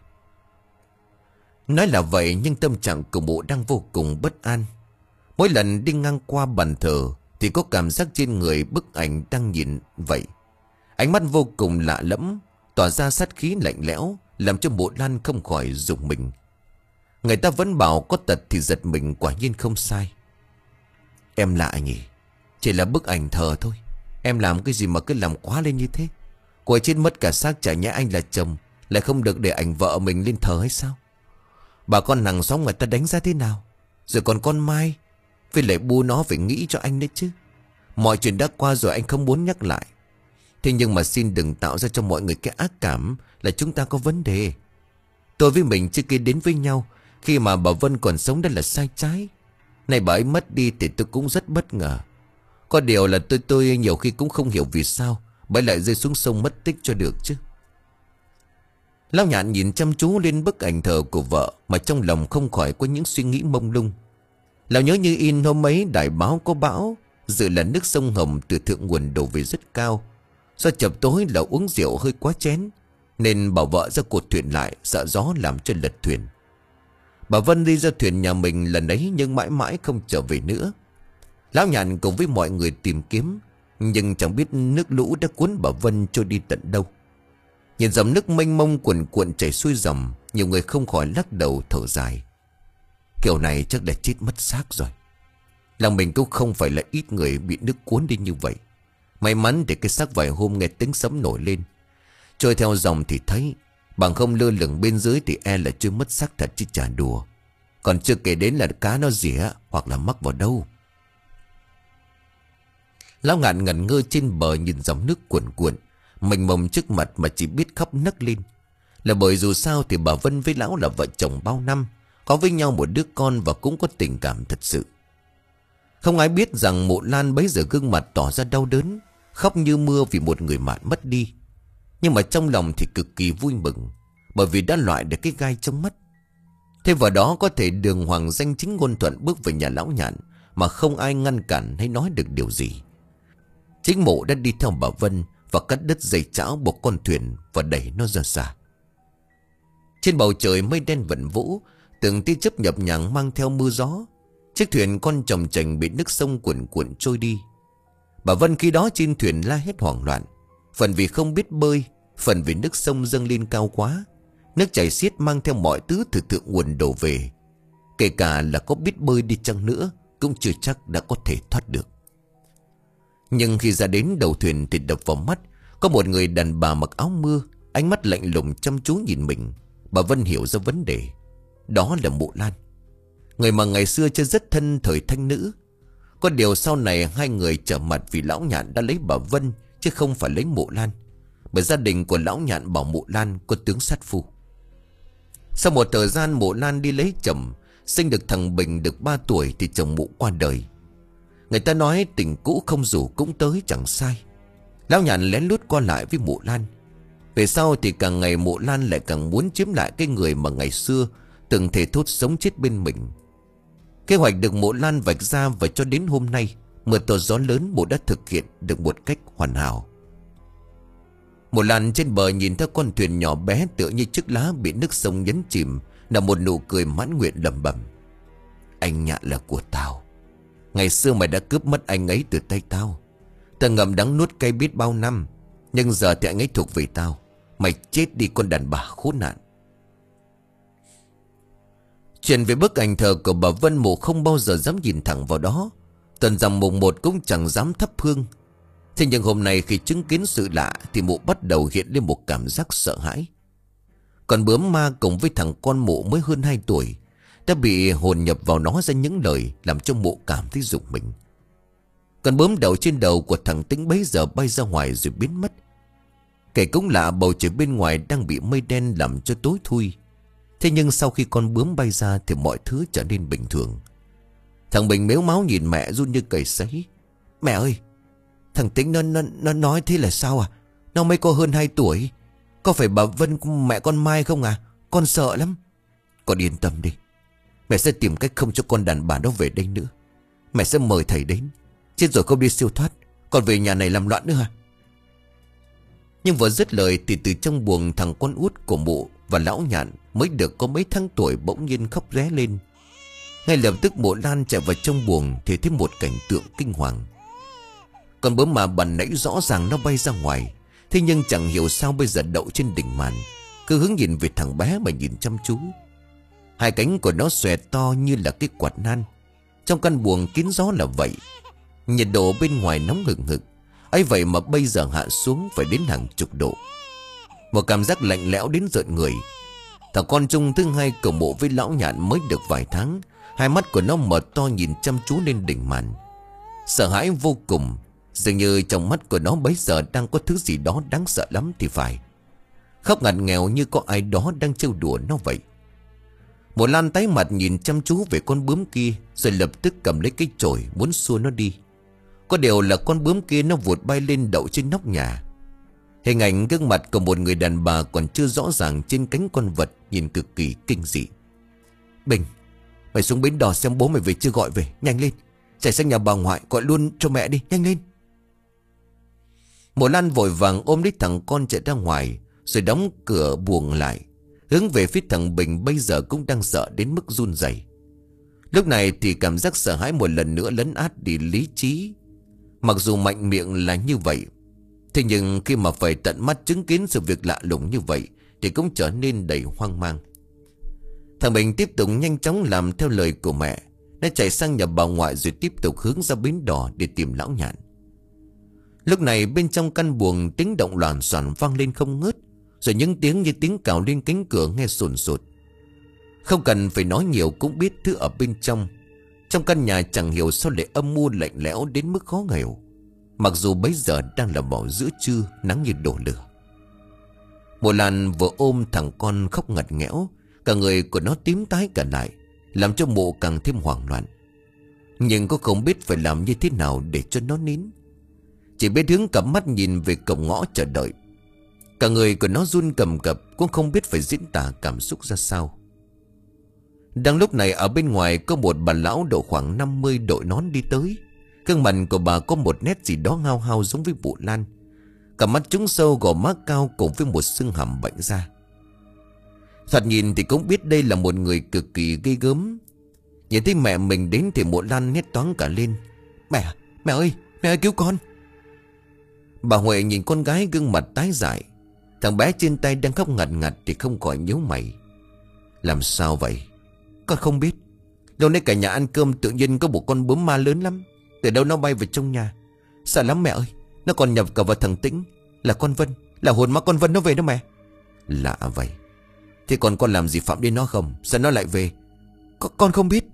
Nói là vậy nhưng tâm trạng của Mụ đang vô cùng bất an. Mỗi lần đi ngang qua bàn thờ thì có cảm giác trên người bức ảnh đang nhìn vậy. Ánh mắt vô cùng lạ lẫm, tỏa ra sát khí lạnh lẽo, làm cho Mụ Lan không khỏi rùng mình. Người ta vẫn bảo có tật thì giật mình, quả nhiên không sai. Em lạ nhỉ, chỉ là bức ảnh thờ thôi, em làm cái gì mà cứ làm quá lên như thế? Cô ấy chết mất cả xác, chả nhẽ anh là chồng lại không được để ảnh vợ mình lên thờ hay sao? Bà con hàng xóm người ta đánh giá thế nào? Rồi còn con Mai, với lại bu nó phải nghĩ cho anh đấy chứ. Mọi chuyện đã qua rồi, anh không muốn nhắc lại. Thế nhưng mà xin đừng tạo ra cho mọi người cái ác cảm là chúng ta có vấn đề. Tôi với mình trước kia đến với nhau khi mà bà Vân còn sống đã là sai trái. Này bà ấy mất đi thì tôi cũng rất bất ngờ. Có điều là tôi tôi nhiều khi cũng không hiểu vì sao bà ấy lại rơi xuống sông mất tích cho được chứ. Lão Nhạn nhìn chăm chú lên bức ảnh thờ của vợ mà trong lòng không khỏi có những suy nghĩ mông lung. Lão nhớ như in hôm ấy đại báo có bão, dự là nước sông Hồng từ thượng nguồn đổ về rất cao. Do chập tối là uống rượu hơi quá chén, nên bảo vợ ra cột thuyền lại, sợ gió làm cho lật thuyền. Bà Vân đi ra thuyền nhà mình lần ấy nhưng mãi mãi không trở về nữa. Lão Nhạn cùng với mọi người tìm kiếm, nhưng chẳng biết nước lũ đã cuốn bà Vân trôi đi tận đâu. Nhìn dòng nước mênh mông cuồn cuộn chảy xuôi dòng, nhiều người không khỏi lắc đầu thở dài. Kiểu này chắc đã chết mất xác rồi. Làng mình cũng không phải là ít người bị nước cuốn đi như vậy. May mắn để cái xác vài hôm nghe tiếng sấm nổi lên. Trôi theo dòng thì thấy, bằng không lơ lửng bên dưới thì e là chưa mất xác thật chứ chả đùa. Còn chưa kể đến là cá nó rỉa hoặc là mắc vào đâu. Lão Ngạn ngẩn ngơ trên bờ nhìn dòng nước cuồn cuộn mênh mông trước mặt mà chỉ biết khóc nấc lên. Là bởi dù sao thì bà Vân với lão là vợ chồng bao năm, có với nhau một đứa con và cũng có tình cảm thật sự. Không ai biết rằng Mộ Lan bấy giờ gương mặt tỏ ra đau đớn, khóc như mưa vì một người bạn mất đi. Nhưng mà trong lòng thì cực kỳ vui mừng, bởi vì đã loại được cái gai trong mắt. Thêm vào đó có thể đường hoàng danh chính ngôn thuận bước về nhà lão Nhạn mà không ai ngăn cản hay nói được điều gì. Chính Mộ đã đi theo bà Vân và cắt đứt dây chảo buộc con thuyền và đẩy nó ra xa. Trên bầu trời mây đen vẩn vũ, từng tia chớp nhập nhằng mang theo mưa gió. Chiếc thuyền con chồng chành bị nước sông cuồn cuộn trôi đi. Bà Vân khi đó trên thuyền la hét hoảng loạn, phần vì không biết bơi, phần vì nước sông dâng lên cao quá. Nước chảy xiết mang theo mọi thứ từ thượng nguồn đổ về. Kể cả là có biết bơi đi chăng nữa cũng chưa chắc đã có thể thoát được. Nhưng khi ra đến đầu thuyền thì đập vào mắt có một người đàn bà mặc áo mưa, ánh mắt lạnh lùng chăm chú nhìn mình. Bà Vân hiểu ra vấn đề. Đó là Mộ Lan, người mà ngày xưa chơi rất thân thời thanh nữ. Có điều sau này hai người trở mặt vì lão Nhạn đã lấy bà Vân chứ không phải lấy Mộ Lan. Bởi gia đình của lão Nhạn bảo Mộ Lan có tướng sát phu. Sau một thời gian Mộ Lan đi lấy chồng, sinh được thằng Bình được ba tuổi thì chồng Mộ qua đời. Người ta nói tình cũ không rủ cũng tới chẳng sai. Lão Nhạn lén lút qua lại với Mộ Lan. Về sau thì càng ngày Mộ Lan lại càng muốn chiếm lại cái người mà ngày xưa từng thề thốt sống chết bên mình. Kế hoạch được Mộ Lan vạch ra và cho đến hôm nay, mưa to gió lớn Mộ đã thực hiện được một cách hoàn hảo. Mộ Lan trên bờ nhìn theo con thuyền nhỏ bé tựa như chiếc lá bị nước sông nhấn chìm, là một nụ cười mãn nguyện lẩm bẩm. Anh Nhạn là của tao. Ngày xưa mày đã cướp mất anh ấy từ tay tao. Tao ngậm đắng nuốt cay biết bao năm, nhưng giờ thì anh ấy thuộc về tao. Mày chết đi con đàn bà khốn nạn. Chuyện về bức ảnh thờ của bà Vân Mộ không bao giờ dám nhìn thẳng vào đó. Tuần rằm mùng một cũng chẳng dám thắp hương. Thế nhưng hôm nay khi chứng kiến sự lạ thì Mộ bắt đầu hiện lên một cảm giác sợ hãi. Còn bướm ma cùng với thằng con Mộ mới hơn hai tuổi đã bị hồn nhập vào nó ra những lời làm cho Mộ cảm thấy rùng mình. Còn bướm đầu trên đầu của thằng Tính bấy giờ bay ra ngoài rồi biến mất. Kể cũng lạ, bầu trời bên ngoài đang bị mây đen làm cho tối thui. Thế nhưng sau khi con bướm bay ra thì mọi thứ trở nên bình thường. Thằng Bình mếu máu nhìn mẹ run như cầy sấy. Mẹ ơi, thằng Tính nó, nó, nó nói thế là sao à? Nó mới có hơn hai tuổi. Có phải bà Vân mẹ con Mai không à? Con sợ lắm. Con yên tâm đi, mẹ sẽ tìm cách không cho con đàn bà đó về đây nữa. Mẹ sẽ mời thầy đến. Chết rồi không đi siêu thoát, còn về nhà này làm loạn nữa à? Nhưng vừa dứt lời thì từ trong buồng thằng con út của Mộ và lão Nhạn mới được có mấy tháng tuổi bỗng nhiên khóc ré lên. Ngay lập tức Mộ Lan chạy vào trong buồng thì thấy một cảnh tượng kinh hoàng. Con bướm mà ban nãy rõ ràng nó bay ra ngoài, thế nhưng chẳng hiểu sao bây giờ đậu trên đỉnh màn, cứ hướng nhìn về thằng bé mà nhìn chăm chú. Hai cánh của nó xòe to như là cái quạt nan. Trong căn buồng kín gió là vậy. Nhiệt độ bên ngoài nóng hừng hực, ấy vậy mà bây giờ hạ xuống phải đến hàng chục độ. Một cảm giác lạnh lẽo đến rợn người. Thằng con chung thứ hai của Mộ với lão Nhạn mới được vài tháng, hai mắt của nó mở to nhìn chăm chú lên đỉnh màn. Sợ hãi vô cùng, dường như trong mắt của nó bấy giờ đang có thứ gì đó đáng sợ lắm thì phải. Khóc ngặt nghèo như có ai đó đang trêu đùa nó vậy. Mộ Lan tái mặt nhìn chăm chú về con bướm kia, rồi lập tức cầm lấy cái chổi muốn xua nó đi. Có điều là con bướm kia nó vụt bay lên đậu trên nóc nhà. Hình ảnh gương mặt của một người đàn bà còn chưa rõ ràng trên cánh con vật, nhìn cực kỳ kinh dị. Bình, mày xuống bến đò xem bố mày về chưa gọi về, nhanh lên. Chạy sang nhà bà ngoại gọi luôn cho mẹ đi, nhanh lên. Mộ Lan vội vàng ôm lấy thằng con chạy ra ngoài, rồi đóng cửa buồng lại, hướng về phía thằng Bình bây giờ cũng đang sợ đến mức run rẩy. Lúc này thì cảm giác sợ hãi một lần nữa lấn át đi lý trí. Mặc dù mạnh miệng là như vậy, thế nhưng khi mà phải tận mắt chứng kiến sự việc lạ lùng như vậy thì cũng trở nên đầy hoang mang. Thằng Bình tiếp tục nhanh chóng làm theo lời của mẹ. Nó chạy sang nhà bà ngoại rồi tiếp tục hướng ra bến đò để tìm lão Nhạn. Lúc này bên trong căn buồng tiếng động loạn soạn vang lên không ngớt. Rồi những tiếng như tiếng cào lên cánh cửa nghe sồn sột. Không cần phải nói nhiều cũng biết thứ ở bên trong. Trong căn nhà chẳng hiểu sao lại âm u lạnh lẽo đến mức khó hiểu. Mặc dù bấy giờ đang là vào giữa trưa, nắng như đổ lửa. Mộ Lan vừa ôm thằng con khóc ngặt nghẽo. Cả người của nó tím tái cả lại, làm cho mộ càng thêm hoảng loạn. Nhưng cô không biết phải làm như thế nào để cho nó nín. Chỉ biết hướng cặp mắt nhìn về cổng ngõ chờ đợi. Cả người của nó run cầm cập, cũng không biết phải diễn tả cảm xúc ra sao. Đang lúc này ở bên ngoài có một bà lão độ khoảng năm mươi đội nón đi tới. Gương mặt của bà có một nét gì đó ngao hao giống với Mộ Lan. Cả mắt trũng sâu, gò má cao cùng với một xương hàm bệnh ra. Thoạt nhìn thì cũng biết đây là một người cực kỳ ghê gớm. Nhìn thấy mẹ mình đến thì Mộ Lan hét toáng cả lên. Mẹ, mẹ ơi, mẹ ơi cứu con. Bà Huệ nhìn con gái gương mặt tái dại. Thằng bé trên tay đang khóc ngặt ngặt thì không khỏi nhíu mày. Làm sao vậy? Con không biết. Lâu nay cả nhà ăn cơm tự nhiên có một con bướm ma lớn lắm. Từ đâu nó bay vào trong nhà. Sợ lắm mẹ ơi. Nó còn nhập cả vào thằng Tĩnh. Là con Vân. Là hồn ma con Vân nó về đó mẹ. Lạ vậy. Thế còn con làm gì phạm đến nó không? Sao nó lại về? Con, con không biết.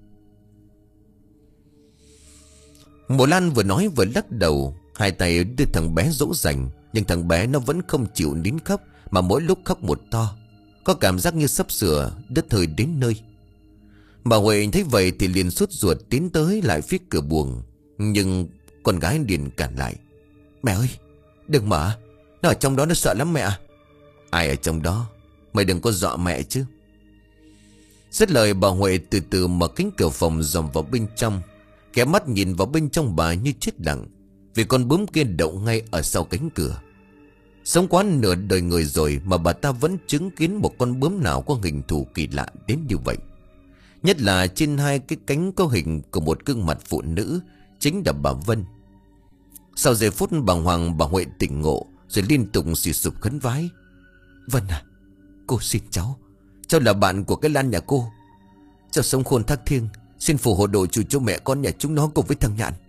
Mộ Lan vừa nói vừa lắc đầu. Hai tay đưa thằng bé dỗ dành. Nhưng thằng bé nó vẫn không chịu nín khóc. Mà mỗi lúc khóc một to. Có cảm giác như sắp sửa đứt thời đến nơi. Bà Huệ thấy vậy thì liền sốt ruột tiến tới lại phía cửa buồng. Nhưng con gái liền cản lại. Mẹ ơi, đừng mở. Nó ở trong đó, nó sợ lắm mẹ. Ai ở trong đó? Mày đừng có dọa mẹ chứ. Dứt lời bà Huệ từ từ mở cánh cửa phòng dòm vào bên trong. Khẽ mắt nhìn vào bên trong bà như chết lặng. Vì con bướm kia đậu ngay ở sau cánh cửa. Sống quá nửa đời người rồi mà bà ta vẫn chứng kiến một con bướm nào có hình thù kỳ lạ đến như vậy. Nhất là trên hai cái cánh có hình của một gương mặt phụ nữ, chính là bà Vân. Sau giây phút bàng hoàng, bà Huệ tỉnh ngộ rồi liên tục xì sụp khấn vái. Vân à, cô xin cháu. Cháu là bạn của cái Lan nhà cô. Cháu sống khôn thác thiêng, xin phù hộ độ trừ cho mẹ con nhà chúng nó cùng với thằng Nhạn.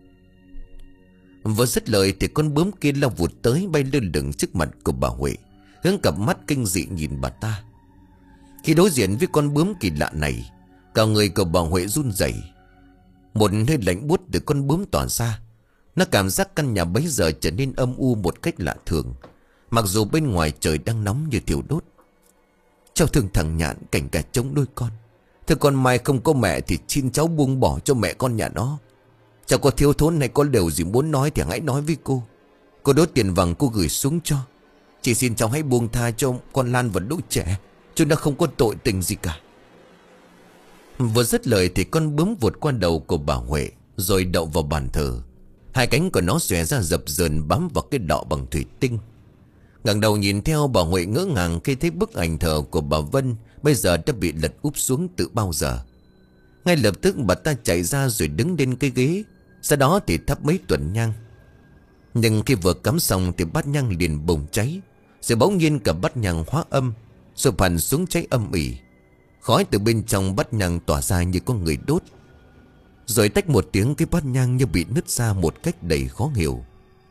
Vừa dứt lời thì con bướm kia lao vụt tới, bay lơ lửng trước mặt của bà Huệ, hướng cặp mắt kinh dị nhìn bà ta. Khi đối diện với con bướm kỳ lạ này, cả người của bà Huệ run rẩy. Một hơi lạnh buốt từ con bướm tỏa ra. Nó cảm giác căn nhà bấy giờ trở nên âm u một cách lạ thường. Mặc dù bên ngoài trời đang nóng như thiêu đốt. Cháu thương thằng Nhạn cảnh cả chống đôi con. Thưa con mai không có mẹ thì xin cháu buông bỏ cho mẹ con nhà nó. Cháu có thiếu thốn hay có điều gì muốn nói thì hãy nói với cô. Cô đốt tiền vàng cô gửi xuống cho. Chỉ xin cháu hãy buông tha cho con Lan và đứa trẻ. Chúng nó không có tội tình gì cả. Vừa dứt lời thì con bướm vụt qua đầu của bà Huệ, rồi đậu vào bàn thờ. Hai cánh của nó xòe ra dập dờn bám vào cái lọ bằng thủy tinh. Ngẩng đầu nhìn theo, bà Huệ ngỡ ngàng khi thấy bức ảnh thờ của bà Vân bây giờ đã bị lật úp xuống từ bao giờ. Ngay lập tức bà ta chạy ra rồi đứng lên cái ghế. Sau đó thì thắp mấy tuần nhang. Nhưng khi vừa cắm xong thì bát nhang liền bùng cháy. Rồi bỗng nhiên cả bát nhang hóa âm, sụp hẳn xuống cháy âm ỉ. Khói từ bên trong bát nhang tỏa ra như có người đốt. Rồi tách một tiếng, cái bát nhang như bị nứt ra một cách đầy khó hiểu.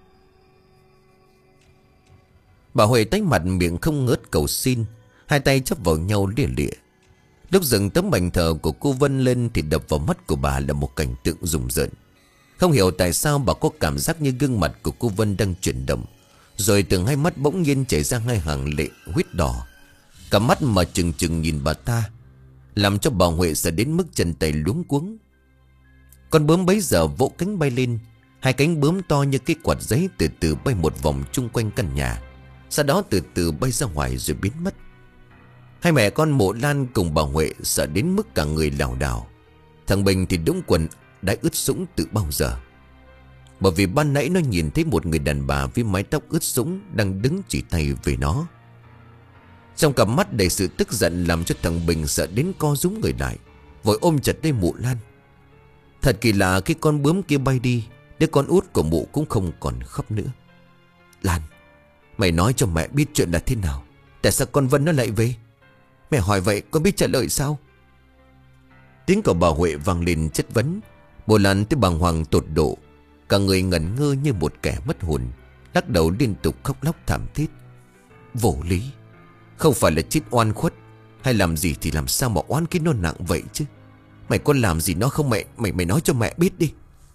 Bà Huệ tách mặt miệng không ngớt cầu xin, hai tay chắp vào nhau lìa lịa. Lúc dựng tấm ảnh thờ của cô Vân lên thì đập vào mắt của bà là một cảnh tượng rùng rợn. Không hiểu tại sao bà có cảm giác như gương mặt của cô Vân đang chuyển động. Rồi từ hai mắt bỗng nhiên chảy ra hai hàng lệ huyết đỏ. Cả mắt mà trừng trừng nhìn bà ta, làm cho bà Huệ sợ đến mức chân tay luống cuống. Con bướm bấy giờ vỗ cánh bay lên. Hai cánh bướm to như cái quạt giấy từ từ bay một vòng chung quanh căn nhà. Sau đó từ từ bay ra ngoài rồi biến mất. Hai mẹ con Mộ Lan cùng bà Huệ sợ đến mức cả người lảo đảo. Thằng Bình thì đúng quần đã ướt sũng từ bao giờ. Bởi vì ban nãy nó nhìn thấy một người đàn bà với mái tóc ướt sũng đang đứng chỉ tay về nó. Trong cặp mắt đầy sự tức giận làm cho thằng Bình sợ đến co rúm người lại, vội ôm chặt lấy Mộ Lan. Thật kỳ lạ, khi con bướm kia bay đi, đứa con út của mụ cũng không còn khóc nữa. Lan, mày nói cho mẹ biết chuyện là thế nào. Tại sao con Vân nó lại về? Mẹ hỏi vậy con biết trả lời sao? Tiếng của bà Huệ vang lên chất vấn. Mộ Lan tới bàng hoàng tột độ. Cả người ngẩn ngơ như một kẻ mất hồn, lắc đầu liên tục khóc lóc thảm thiết. Vô lý. Không phải là chết oan khuất hay làm gì thì làm sao mà oan cái nó nặng vậy chứ. Mày có làm gì nó không mẹ? Mày mày nói cho mẹ biết đi.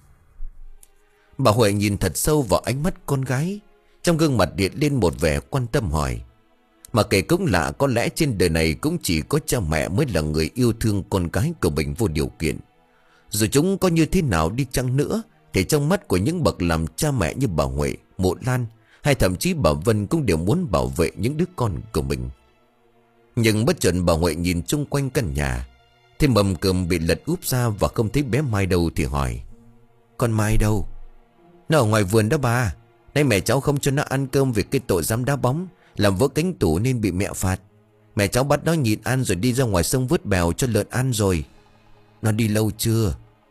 Bà Huệ nhìn thật sâu vào ánh mắt con gái. Trong gương mặt hiện lên một vẻ quan tâm hỏi. Mà kể cũng lạ, có lẽ trên đời này cũng chỉ có cha mẹ mới là người yêu thương con gái của mình vô điều kiện. Dù chúng có như thế nào đi chăng nữa, thì trong mắt của những bậc làm cha mẹ như bà Huệ, Mộ Lan hay thậm chí bà Vân cũng đều muốn bảo vệ những đứa con của mình. Nhưng bất chợt bà Huệ nhìn chung quanh căn nhà, thấy mâm cơm bị lật úp ra và không thấy bé Mai đâu thì hỏi. Con Mai đâu? Nó ở ngoài vườn đó bà. Nay mẹ cháu không cho nó ăn cơm vì cái tội dám đá bóng, làm vỡ cánh tủ nên bị mẹ phạt. Mẹ cháu bắt nó nhịn ăn rồi đi ra ngoài sông vớt bèo cho lợn ăn rồi. Nó đi lâu chưa?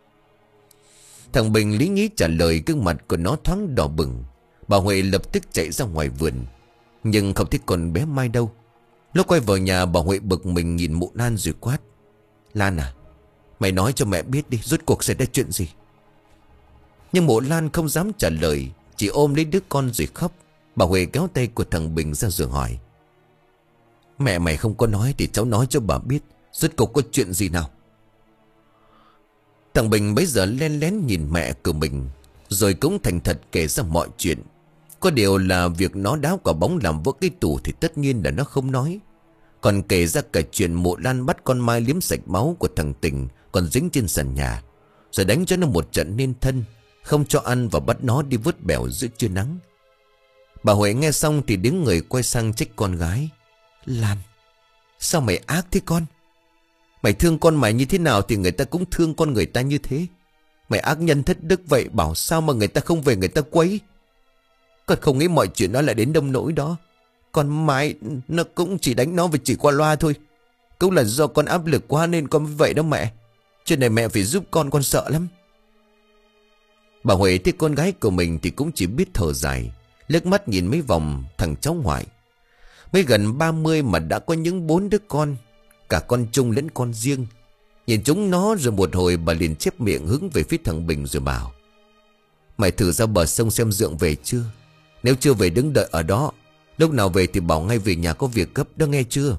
Thằng Bình lý nhí trả lời, gương mặt của nó thoáng đỏ bừng. Bà Huệ lập tức chạy ra ngoài vườn, nhưng không thấy con bé Mai đâu. Lúc quay vào nhà, bà Huệ bực mình nhìn Mộ Lan rồi quát. Lan à, mày nói cho mẹ biết đi, rốt cuộc xảy ra chuyện gì? Nhưng Mộ Lan không dám trả lời, chỉ ôm lấy đứa con rồi khóc. Bà Huệ kéo tay của thằng Bình ra rồi hỏi. Mẹ mày không có nói thì cháu nói cho bà biết, rốt cuộc có chuyện gì nào? Thằng Bình bấy giờ len lén nhìn mẹ của mình, rồi cũng thành thật kể ra mọi chuyện. Có điều là việc nó đá quả bóng làm vỡ cái tủ thì tất nhiên là nó không nói. Còn kể ra cả chuyện Mộ Lan bắt con Mai liếm sạch máu của thằng Tình còn dính trên sàn nhà, rồi đánh cho nó một trận nên thân, không cho ăn và bắt nó đi vớt bèo giữa trưa nắng. Bà Huệ nghe xong thì đứng người quay sang trách con gái. Lan, sao mày ác thế con? Mày thương con mày như thế nào thì người ta cũng thương con người ta như thế. Mày ác nhân thất đức vậy, bảo sao mà người ta không về người ta quấy. Con không nghĩ mọi chuyện nó lại đến đông nỗi đó. Con Mai nó cũng chỉ đánh nó vì chỉ qua loa thôi. Cũng là do con áp lực quá nên con mới vậy đó mẹ. Chuyện này mẹ phải giúp con, con sợ lắm. Bà Huệ thấy con gái của mình thì cũng chỉ biết thở dài, liếc mắt nhìn mấy vòng thằng cháu ngoại. Mới gần ba mươi mà đã có những bốn đứa con, cả con chung lẫn con riêng. Nhìn chúng nó rồi một hồi bà liền chép miệng hướng về phía thằng Bình rồi bảo. Mày thử ra bờ sông xem Dượng về chưa? Nếu chưa về đứng đợi ở đó, lúc nào về thì bảo ngay về nhà có việc gấp đó, nghe chưa?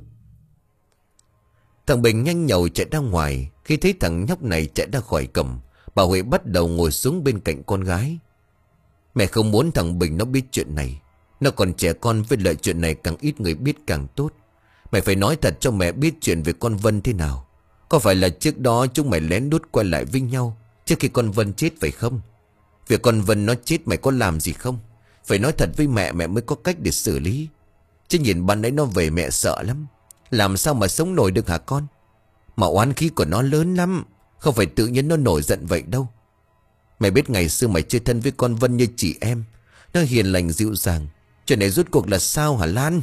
Thằng Bình nhanh nhậu chạy ra ngoài. Khi thấy thằng nhóc này chạy ra khỏi cổng, bà Huệ bắt đầu ngồi xuống bên cạnh con gái. Mẹ không muốn thằng Bình nó biết chuyện này. Nó còn trẻ con, với lợi chuyện này càng ít người biết càng tốt. Mày phải nói thật cho mẹ biết chuyện về con Vân thế nào. Có phải là trước đó chúng mày lén lút quay lại với nhau trước khi con Vân chết phải không? Việc con Vân nó chết mày có làm gì không? Phải nói thật với mẹ, mẹ mới có cách để xử lý. Chứ nhìn ban nãy nó về mẹ sợ lắm. Làm sao mà sống nổi được hả con? Mà oán khí của nó lớn lắm, không phải tự nhiên nó nổi giận vậy đâu. Mày biết ngày xưa mày chơi thân với con Vân như chị em, nó hiền lành dịu dàng. Chuyện này rốt cuộc là sao hả Lan?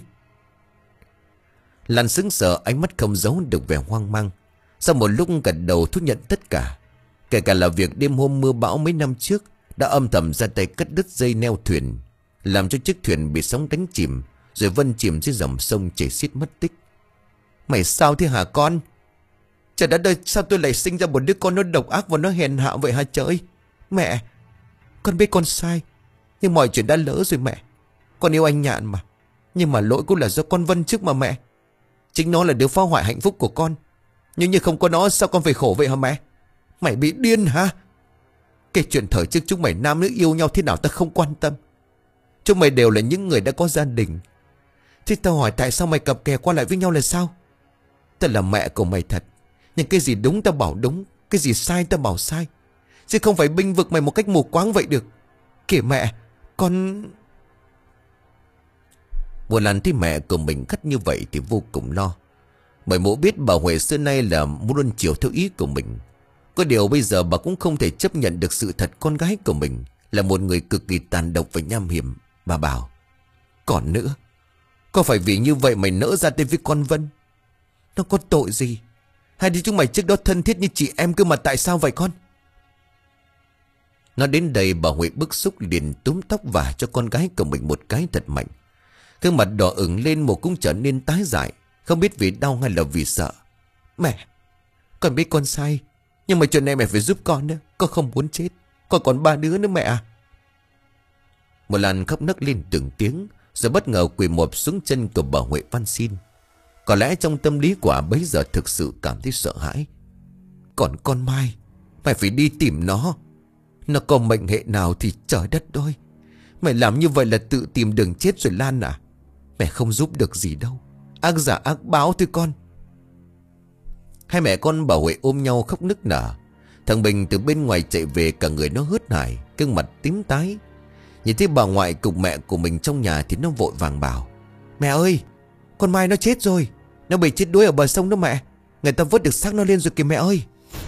Lan sững sờ, ánh mắt không giấu được vẻ hoang mang. Sau một lúc gật đầu thú nhận tất cả, kể cả là việc đêm hôm mưa bão mấy năm trước đã âm thầm ra tay cắt đứt dây neo thuyền, làm cho chiếc thuyền bị sóng đánh chìm, rồi Vân chìm dưới dòng sông chảy xiết mất tích. Mày sao thế hả con? Trời đất ơi, sao tôi lại sinh ra một đứa con nó độc ác và nó hèn hạ vậy hả trời? Mẹ, con biết con sai, nhưng mọi chuyện đã lỡ rồi mẹ. Con yêu anh Nhạn mà, nhưng mà lỗi cũng là do con Vân trước mà mẹ. Chính nó là đứa phá hoại hạnh phúc của con. Nhưng như không có nó sao con phải khổ vậy hả mẹ? Mày bị điên hả? Cái chuyện thời trước chúng mày nam nữ yêu nhau thế nào ta không quan tâm. Chúng mày đều là những người đã có gia đình. Thế tao hỏi tại sao mày cặp kè qua lại với nhau là sao? Tao là mẹ của mày thật, nhưng cái gì đúng tao bảo đúng, cái gì sai tao bảo sai. Chứ không phải bênh vực mày một cách mù quáng vậy được. Kìa mẹ, con... Một lần thấy mẹ của mình khắt như vậy thì vô cùng lo. Bởi mụ biết bà Huệ xưa nay là luôn chiều theo ý của mình. Có điều bây giờ bà cũng không thể chấp nhận được sự thật con gái của mình là một người cực kỳ tàn độc và nham hiểm. Bà bảo, còn nữa, có phải vì như vậy mày nỡ ra tay với con Vân? Nó có tội gì? Hai đứa chúng mày trước đó thân thiết như chị em cơ mà, tại sao vậy con? Nói đến đây bà Huệ bức xúc liền túm tóc vả cho con gái của mình một cái thật mạnh. Cái mặt đỏ ửng lên, một cũng trở nên tái dại, không biết vì đau hay là vì sợ. Mẹ, con biết con sai, Nhưng mà chuyện này mẹ phải giúp con nữa. Con không muốn chết. Con còn ba đứa nữa mẹ à. Một Lan khóc nấc lên từng tiếng, rồi bất ngờ quỳ mọp xuống chân của bà Huệ van xin. Có lẽ trong tâm lý của ả bấy giờ thực sự cảm thấy sợ hãi. Còn con Mai, mày phải đi tìm nó. Nó có mệnh hệ nào thì trời đất ơi. Mày làm như vậy là tự tìm đường chết rồi Lan à. Mẹ không giúp được gì đâu. Ác giả ác báo thôi con. Hai mẹ con bà Huệ ôm nhau khóc nức nở. Thằng Bình từ bên ngoài chạy về, cả người nó hớt hải, gương mặt tím tái. Nhìn thấy bà ngoại cùng mẹ của mình trong nhà thì nó vội vàng bảo: Mẹ ơi, con Mai nó chết rồi. Nó bị chết đuối ở bờ sông đó mẹ. Người ta vớt được xác nó lên rồi kìa mẹ ơi.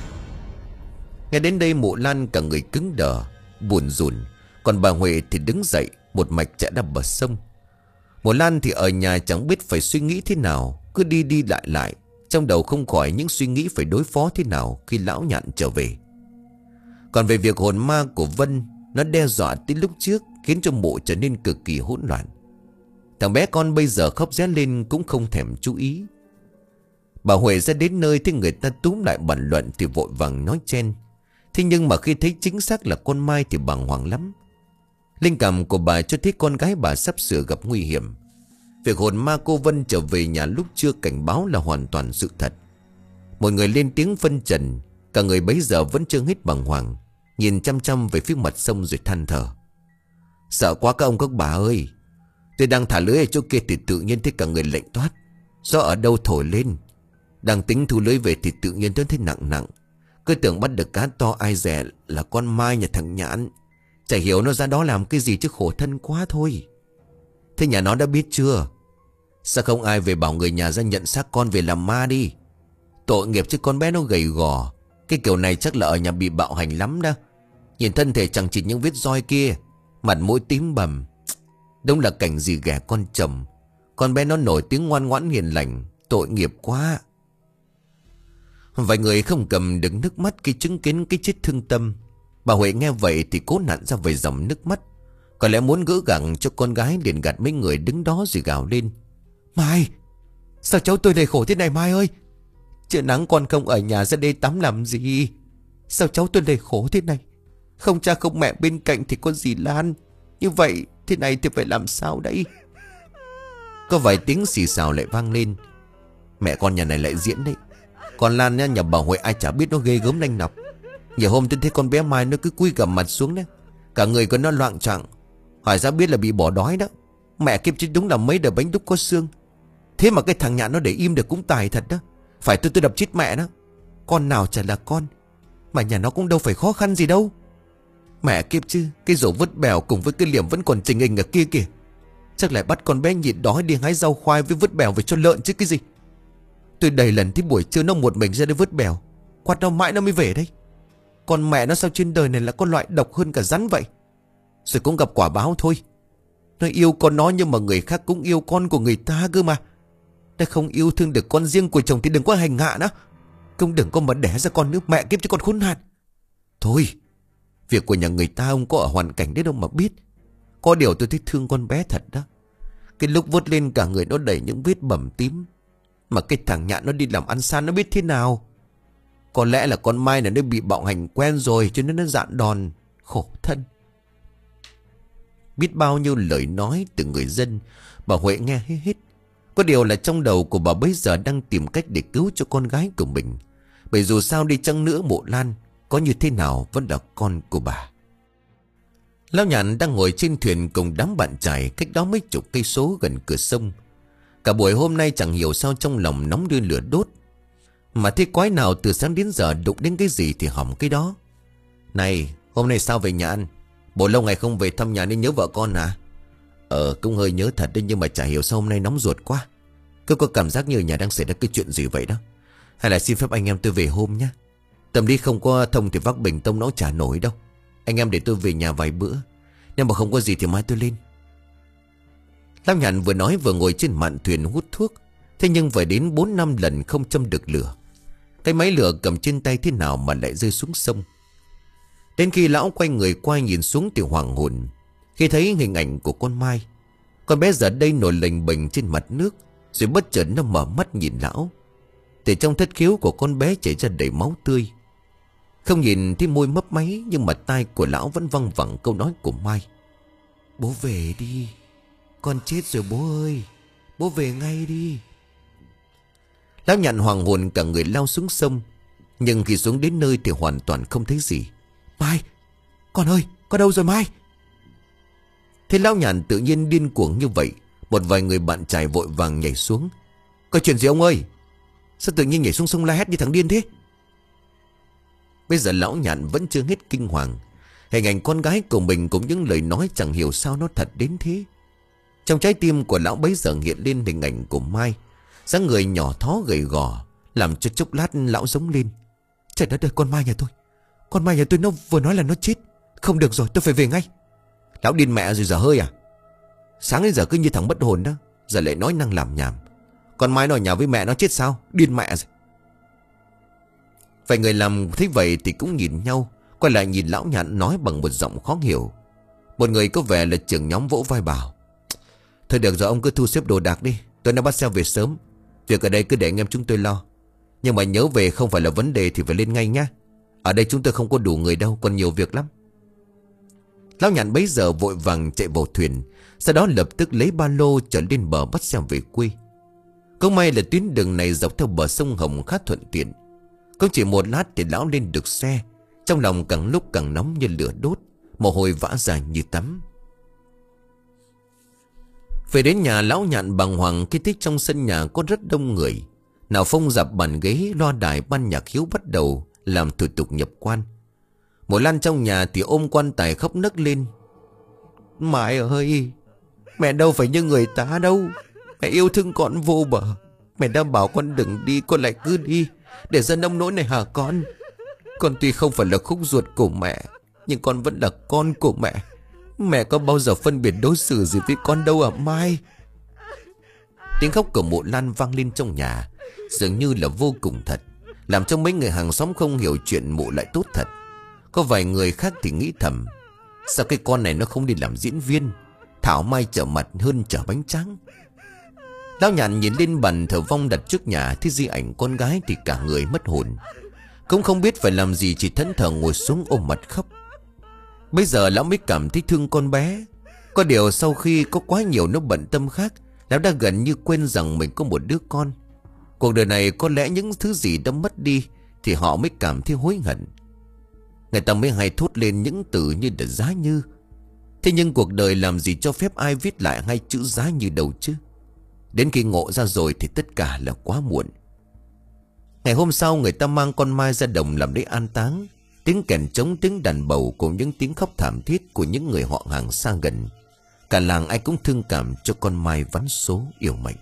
Nghe đến đây mụ Lan cả người cứng đờ, buồn rùn. Còn bà Huệ thì đứng dậy, một mạch chạy ra bờ sông. Mụ Lan thì ở nhà chẳng biết phải suy nghĩ thế nào, cứ đi đi lại lại, trong đầu không khỏi những suy nghĩ phải đối phó thế nào khi lão Nhạn trở về. Còn về việc hồn ma của Vân, nó đe dọa tới lúc trước, khiến cho mụ trở nên cực kỳ hỗn loạn. Thằng bé con bây giờ khóc ré lên cũng không thèm chú ý. Bà Huệ ra đến nơi thấy người ta túm lại bàn luận thì vội vàng nói chen. Thế nhưng mà khi thấy chính xác là con Mai thì bàng hoàng lắm. Linh cảm của bà cho thấy con gái bà sắp sửa gặp nguy hiểm. Việc hồn ma cô Vân trở về nhà lúc chưa cảnh báo là hoàn toàn sự thật. Một người lên tiếng phân trần. Cả người bấy giờ vẫn chưa hết bàng hoàng, nhìn chăm chăm về phía mặt sông rồi than thở: Sợ quá các ông các bà ơi. Tôi đang thả lưới ở chỗ kia thì tự nhiên thấy cả người lạnh toát. Gió ở đâu thổi lên. Đang tính thu lưới về thì tự nhiên tôi thấy nặng nặng. Cứ tưởng bắt được cá to ai dè là con Mai nhà thằng Nhãn. Chả hiểu nó ra đó làm cái gì chứ khổ thân quá thôi. Thế nhà nó đã biết chưa? Sao không ai về bảo người nhà ra nhận xác con về làm ma đi. Tội nghiệp chứ con bé nó gầy gò. Cái kiểu này chắc là ở nhà bị bạo hành lắm đó. Nhìn thân thể chẳng chỉ những vết roi kia, mặt mũi tím bầm. Đúng là cảnh gì ghẻ con chồng. Con bé nó nổi tiếng ngoan ngoãn hiền lành. Tội nghiệp quá. Vài người không cầm được nước mắt khi chứng kiến cái chết thương tâm. Bà Huệ nghe vậy thì cố nặn ra vài dòng nước mắt. Có lẽ muốn gỡ gặng cho con gái, liền gạt mấy người đứng đó rồi gào lên: Mai, sao cháu tôi đầy khổ thế này Mai ơi. Chưa nắng con không ở nhà ra đây tắm làm gì. Sao cháu tôi đầy khổ thế này. Không cha không mẹ bên cạnh thì có gì Lan. Như vậy thế này thì phải làm sao đấy. Có vài tiếng xì xào lại vang lên. Mẹ con nhà này lại diễn đấy. Còn Lan nha, nhà bà Huệ ai chả biết nó ghê gớm nanh nọc. Nhiều hôm tôi thấy con bé Mai nó cứ cúi gằm mặt xuống đấy. Cả người của nó loạng choạng. Hỏi ra biết là bị bỏ đói đó. Mẹ kiếp chứ đúng là mấy đời bánh đúc có xương. Thế mà cái thằng Nhạn nó để im được cũng tài thật đó. Phải tôi tôi đập chết mẹ nó. Con nào chả là con. Mà nhà nó cũng đâu phải khó khăn gì đâu. Mẹ kiếp chứ, cái rổ vứt bèo cùng với cái liềm vẫn còn trình hình ở kia kìa. Chắc lại bắt con bé nhịn đói đi hái rau khoai với vứt bèo về cho lợn chứ cái gì. Tôi đầy lần thấy buổi trưa nó một mình ra đây vứt bèo. Quạt nó mãi nó mới về đây. Còn mẹ nó sao trên đời này là con loại độc hơn cả rắn vậy. Rồi cũng gặp quả báo thôi. Nó yêu con nó nhưng mà người khác cũng yêu con của người ta cơ mà. Đã không yêu thương được con riêng của chồng thì đừng có hành hạ nó. Không đừng có mà đẻ ra con nữa, mẹ kiếp cho con khốn nạn. Thôi, việc của nhà người ta không có ở hoàn cảnh đấy đâu mà biết. Có điều tôi thấy thương con bé thật đó. Cái lúc vớt lên cả người nó đầy những vết bầm tím. Mà cái thằng Nhạn nó đi làm ăn xa nó biết thế nào. Có lẽ là con Mai này nó bị bạo hành quen rồi cho nên nó dạn đòn. Khổ thân. Biết bao nhiêu lời nói từ người dân, bà Huệ nghe hết hết. Có điều là trong đầu của bà bây giờ đang tìm cách để cứu cho con gái của mình. Bởi dù sao đi chăng nữa mụ Lan có như thế nào vẫn là con của bà. Lão Nhạn đang ngồi trên thuyền cùng đám bạn trải cách đó mấy chục cây số gần cửa sông. Cả buổi hôm nay chẳng hiểu sao trong lòng nóng như lửa đốt. Mà thế quái nào từ sáng đến giờ đụng đến cái gì thì hỏng cái đó. Này, hôm nay sao về nhà ăn? Bộ lâu ngày không về thăm nhà nên nhớ vợ con à? Ờ, cũng hơi nhớ thật đấy, nhưng mà chả hiểu sao hôm nay nóng ruột quá. Cứ có cảm giác như nhà đang xảy ra cái chuyện gì vậy đó. Hay là xin phép anh em tôi về hôm nhé. Tầm đi không có thông thì vác bình tông nó chả nổi đâu. Anh em để tôi về nhà vài bữa. Nhưng mà không có gì thì mai tôi lên. Lão Nhạn vừa nói vừa ngồi trên mạn thuyền hút thuốc. Thế nhưng phải đến bốn năm lần không châm được lửa. Cái máy lửa cầm trên tay thế nào mà lại rơi xuống sông. Đến khi lão quay người qua nhìn xuống thì hoàng hồn khi thấy hình ảnh của con Mai. Con bé giờ đây nổi lềnh bềnh trên mặt nước. Rồi bất chợt nó mở mắt nhìn lão. Từ trong thất khiếu của con bé chảy ra đầy máu tươi. Không nhìn thấy môi mấp máy, nhưng mà tai của lão vẫn văng vẳng câu nói của Mai. Bố về đi, con chết rồi bố ơi, bố về ngay đi. Lão Nhạn hoàng hồn cả người lao xuống sông. Nhưng khi xuống đến nơi thì hoàn toàn không thấy gì. Mai, con ơi, con đâu rồi Mai? Thế lão Nhạn tự nhiên điên cuồng như vậy, một vài người bạn trai vội vàng nhảy xuống. Có chuyện gì ông ơi? Sao tự nhiên nhảy xuống sông la hét như thằng điên thế? Bây giờ lão Nhạn vẫn chưa hết kinh hoàng. Hình ảnh con gái của mình cùng những lời nói chẳng hiểu sao nó thật đến thế. Trong trái tim của lão bấy giờ hiện lên hình ảnh của Mai, dáng người nhỏ thó gầy gò, làm cho chốc lát lão giống lên. Trời đất ơi, con Mai nhà tôi, con Mai nhà tôi nó vừa nói là nó chết. Không được rồi, tôi phải về ngay. Lão điên mẹ rồi dở hơi à? Sáng đến giờ cứ như thằng bất hồn đó, giờ lại nói năng làm nhảm. Con Mai nó ở nhà với mẹ nó chết sao? Điên mẹ rồi. Vài người làm thấy vậy thì cũng nhìn nhau, quay lại nhìn lão Nhạn nói bằng một giọng khó hiểu. Một người có vẻ là trưởng nhóm vỗ vai bảo: Thôi được rồi, ông cứ thu xếp đồ đạc đi, tôi đã bắt xe về sớm. Việc ở đây cứ để anh em chúng tôi lo. Nhưng mà nhớ về không phải là vấn đề thì phải lên ngay nhá. Ở đây chúng tôi không có đủ người đâu, còn nhiều việc lắm. Lão Nhạn bấy giờ vội vàng chạy vào thuyền, sau đó lập tức lấy ba lô trở lên bờ bắt xe về quê. Cũng may là tuyến đường này dọc theo bờ sông Hồng khá thuận tiện. Cũng chỉ một lát thì lão lên được xe, trong lòng càng lúc càng nóng như lửa đốt, mồ hôi vã ra như tắm. Về đến nhà, lão Nhạn bàng hoàng khi thấy trong sân nhà có rất đông người. Nào phong dạp bàn ghế, loa đài, ban nhạc hiếu bắt đầu làm thủ tục nhập quan. Một Lan trong nhà thì ôm quan tài khóc nấc lên. Mai ơi, mẹ đâu phải như người ta đâu. Mẹ yêu thương con vô bờ. Mẹ đã bảo con đừng đi, con lại cứ đi, để dân nông nỗi này hả con? Con tuy không phải là khúc ruột của mẹ, nhưng con vẫn là con của mẹ. Mẹ có bao giờ phân biệt đối xử gì với con đâu à Mai? Tiếng khóc của mụ Lan vang lên trong nhà, dường như là vô cùng thật, làm cho mấy người hàng xóm không hiểu chuyện mụ lại tốt thật. Có vài người khác thì nghĩ thầm: sao cái con này nó không đi làm diễn viên, thảo mai trở mặt hơn trở bánh tráng. Lão Nhạn nhìn lên bàn thờ vong đặt trước nhà, thấy di ảnh con gái thì cả người mất hồn. Cũng không biết phải làm gì, chỉ thẫn thờ ngồi xuống ôm mặt khóc. Bây giờ lão mới cảm thấy thương con bé. Có điều sau khi có quá nhiều nỗi bận tâm khác, lão đã gần như quên rằng mình có một đứa con. Cuộc đời này có lẽ những thứ gì đã mất đi thì họ mới cảm thấy hối hận. Người ta mới hay thốt lên những từ như là giá như. Thế nhưng cuộc đời làm gì cho phép ai viết lại hai chữ giá như đâu chứ? Đến khi ngộ ra rồi thì tất cả là quá muộn. Ngày hôm sau, người ta mang con Mai ra đồng làm lễ an táng. Tiếng kèn trống, tiếng đàn bầu cùng những tiếng khóc thảm thiết của những người họ hàng xa gần. Cả làng ai cũng thương cảm cho con Mai vắn số yêu mệnh.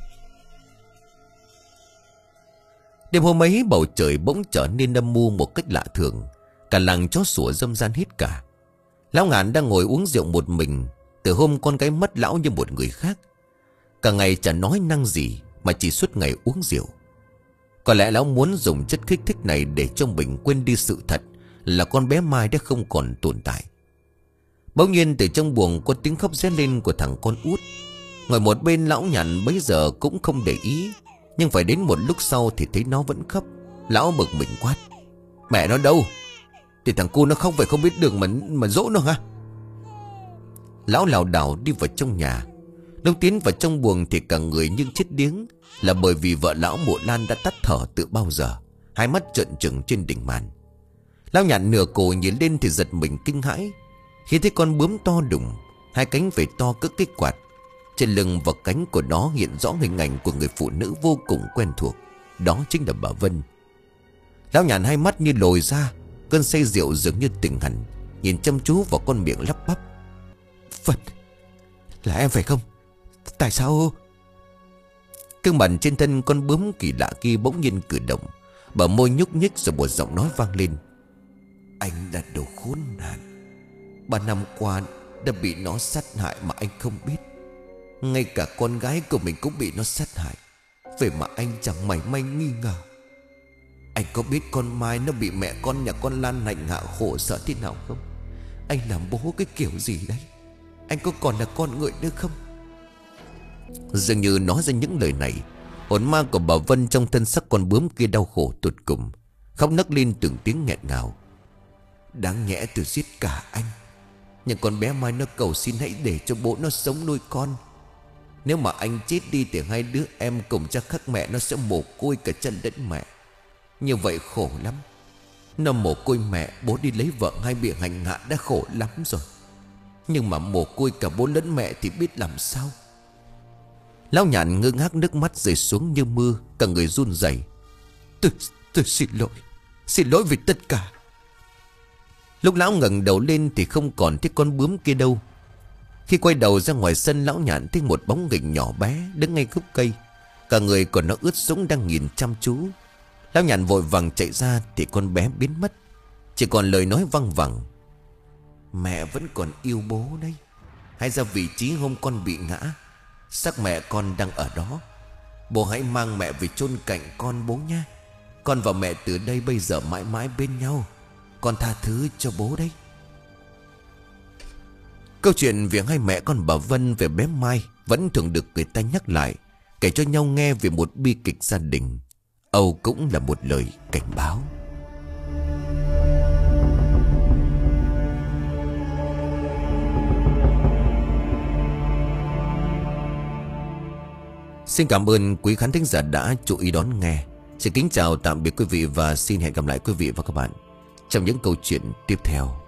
Đêm hôm ấy, bầu trời bỗng trở nên âm mưu một cách lạ thường. Cả làng chó sủa râm ran hết cả. Lão Ngạn đang ngồi uống rượu một mình. Từ hôm con gái mất, lão như một người khác. Cả ngày chả nói năng gì, mà chỉ suốt ngày uống rượu. Có lẽ lão muốn dùng chất kích thích này để cho mình quên đi sự thật là con bé Mai đã không còn tồn tại. Bỗng nhiên từ trong buồng có tiếng khóc ré lên của thằng con út. Ngồi một bên, lão Nhạn bấy giờ cũng không để ý, nhưng phải đến một lúc sau thì thấy nó vẫn khóc. Lão bực mình quát: mẹ nó đâu? Thì thằng cu nó không phải không biết đường mà, mà dỗ nó hả? Lão lảo đảo đi vào trong nhà. Lúc tiến vào trong buồng thì cả người như chết điếng, là bởi vì vợ lão mụ Lan đã tắt thở từ bao giờ, hai mắt trợn trừng trên đỉnh màn. Lão Nhạn nửa cổ nhìn lên thì giật mình kinh hãi khi thấy con bướm to đùng, hai cánh phải to cỡ cái quạt. Trên lưng và cánh của nó hiện rõ hình ảnh của người phụ nữ vô cùng quen thuộc. Đó chính là bà Vân. Lão Nhạn hai mắt như lồi ra, cơn say rượu dường như tỉnh hẳn, nhìn chăm chú vào con miệng lắp bắp: Vân, là em phải không? Tại sao? Cương mặt trên thân con bướm kỳ lạ kia bỗng nhiên cử động, bờ môi nhúc nhích rồi một giọng nói vang lên: anh đã đồ khốn nạn. Ba năm qua đã bị nó sát hại mà anh không biết. Ngay cả con gái của mình cũng bị nó sát hại, vậy mà anh chẳng mảy may nghi ngờ. Anh có biết con Mai nó bị mẹ con nhà con Lan hành hạ khổ sở thế nào không? Anh làm bố cái kiểu gì đấy? Anh có còn là con người nữa không? Dường như nói ra những lời này, hồn ma của bà Vân trong thân xác con bướm kia đau khổ tột cùng, khóc nấc lên từng tiếng nghẹn ngào. Đáng nhẽ tôi giết cả anh, nhưng con bé Mai nó cầu xin hãy để cho bố nó sống nuôi con. Nếu mà anh chết đi thì hai đứa em cùng cha khác mẹ nó sẽ mồ côi cả chân lẫn mẹ. Như vậy khổ lắm. Nó mồ côi mẹ, bố đi lấy vợ hay bị hành hạ đã khổ lắm rồi. Nhưng mà mồ côi cả bố lẫn mẹ thì biết làm sao. Lão Nhạn ngơ ngác, nước mắt rơi xuống như mưa, cả người run rẩy. Tôi, tôi xin lỗi, xin lỗi vì tất cả. Lúc lão ngẩng đầu lên thì không còn thấy con bướm kia đâu. Khi quay đầu ra ngoài sân, lão Nhạn thấy một bóng hình nhỏ bé đứng ngay gốc cây. Cả người còn nó ướt sũng đang nhìn chăm chú. Lão Nhạn vội vàng chạy ra thì con bé biến mất. Chỉ còn lời nói văng vẳng. Mẹ vẫn còn yêu bố đấy. Hay ra vị trí hôm con bị ngã, xác mẹ con đang ở đó. Bố hãy mang mẹ về chôn cạnh con bố nha. Con và mẹ từ đây bây giờ mãi mãi bên nhau. Con tha thứ cho bố đấy. Câu chuyện về hai mẹ con bà Vân về bé Mai vẫn thường được người ta nhắc lại, kể cho nhau nghe về một bi kịch gia đình. Âu cũng là một lời cảnh báo. Xin cảm ơn quý khán thính giả đã chú ý đón nghe. Xin kính chào tạm biệt quý vị và xin hẹn gặp lại quý vị và các bạn trong những câu chuyện tiếp theo.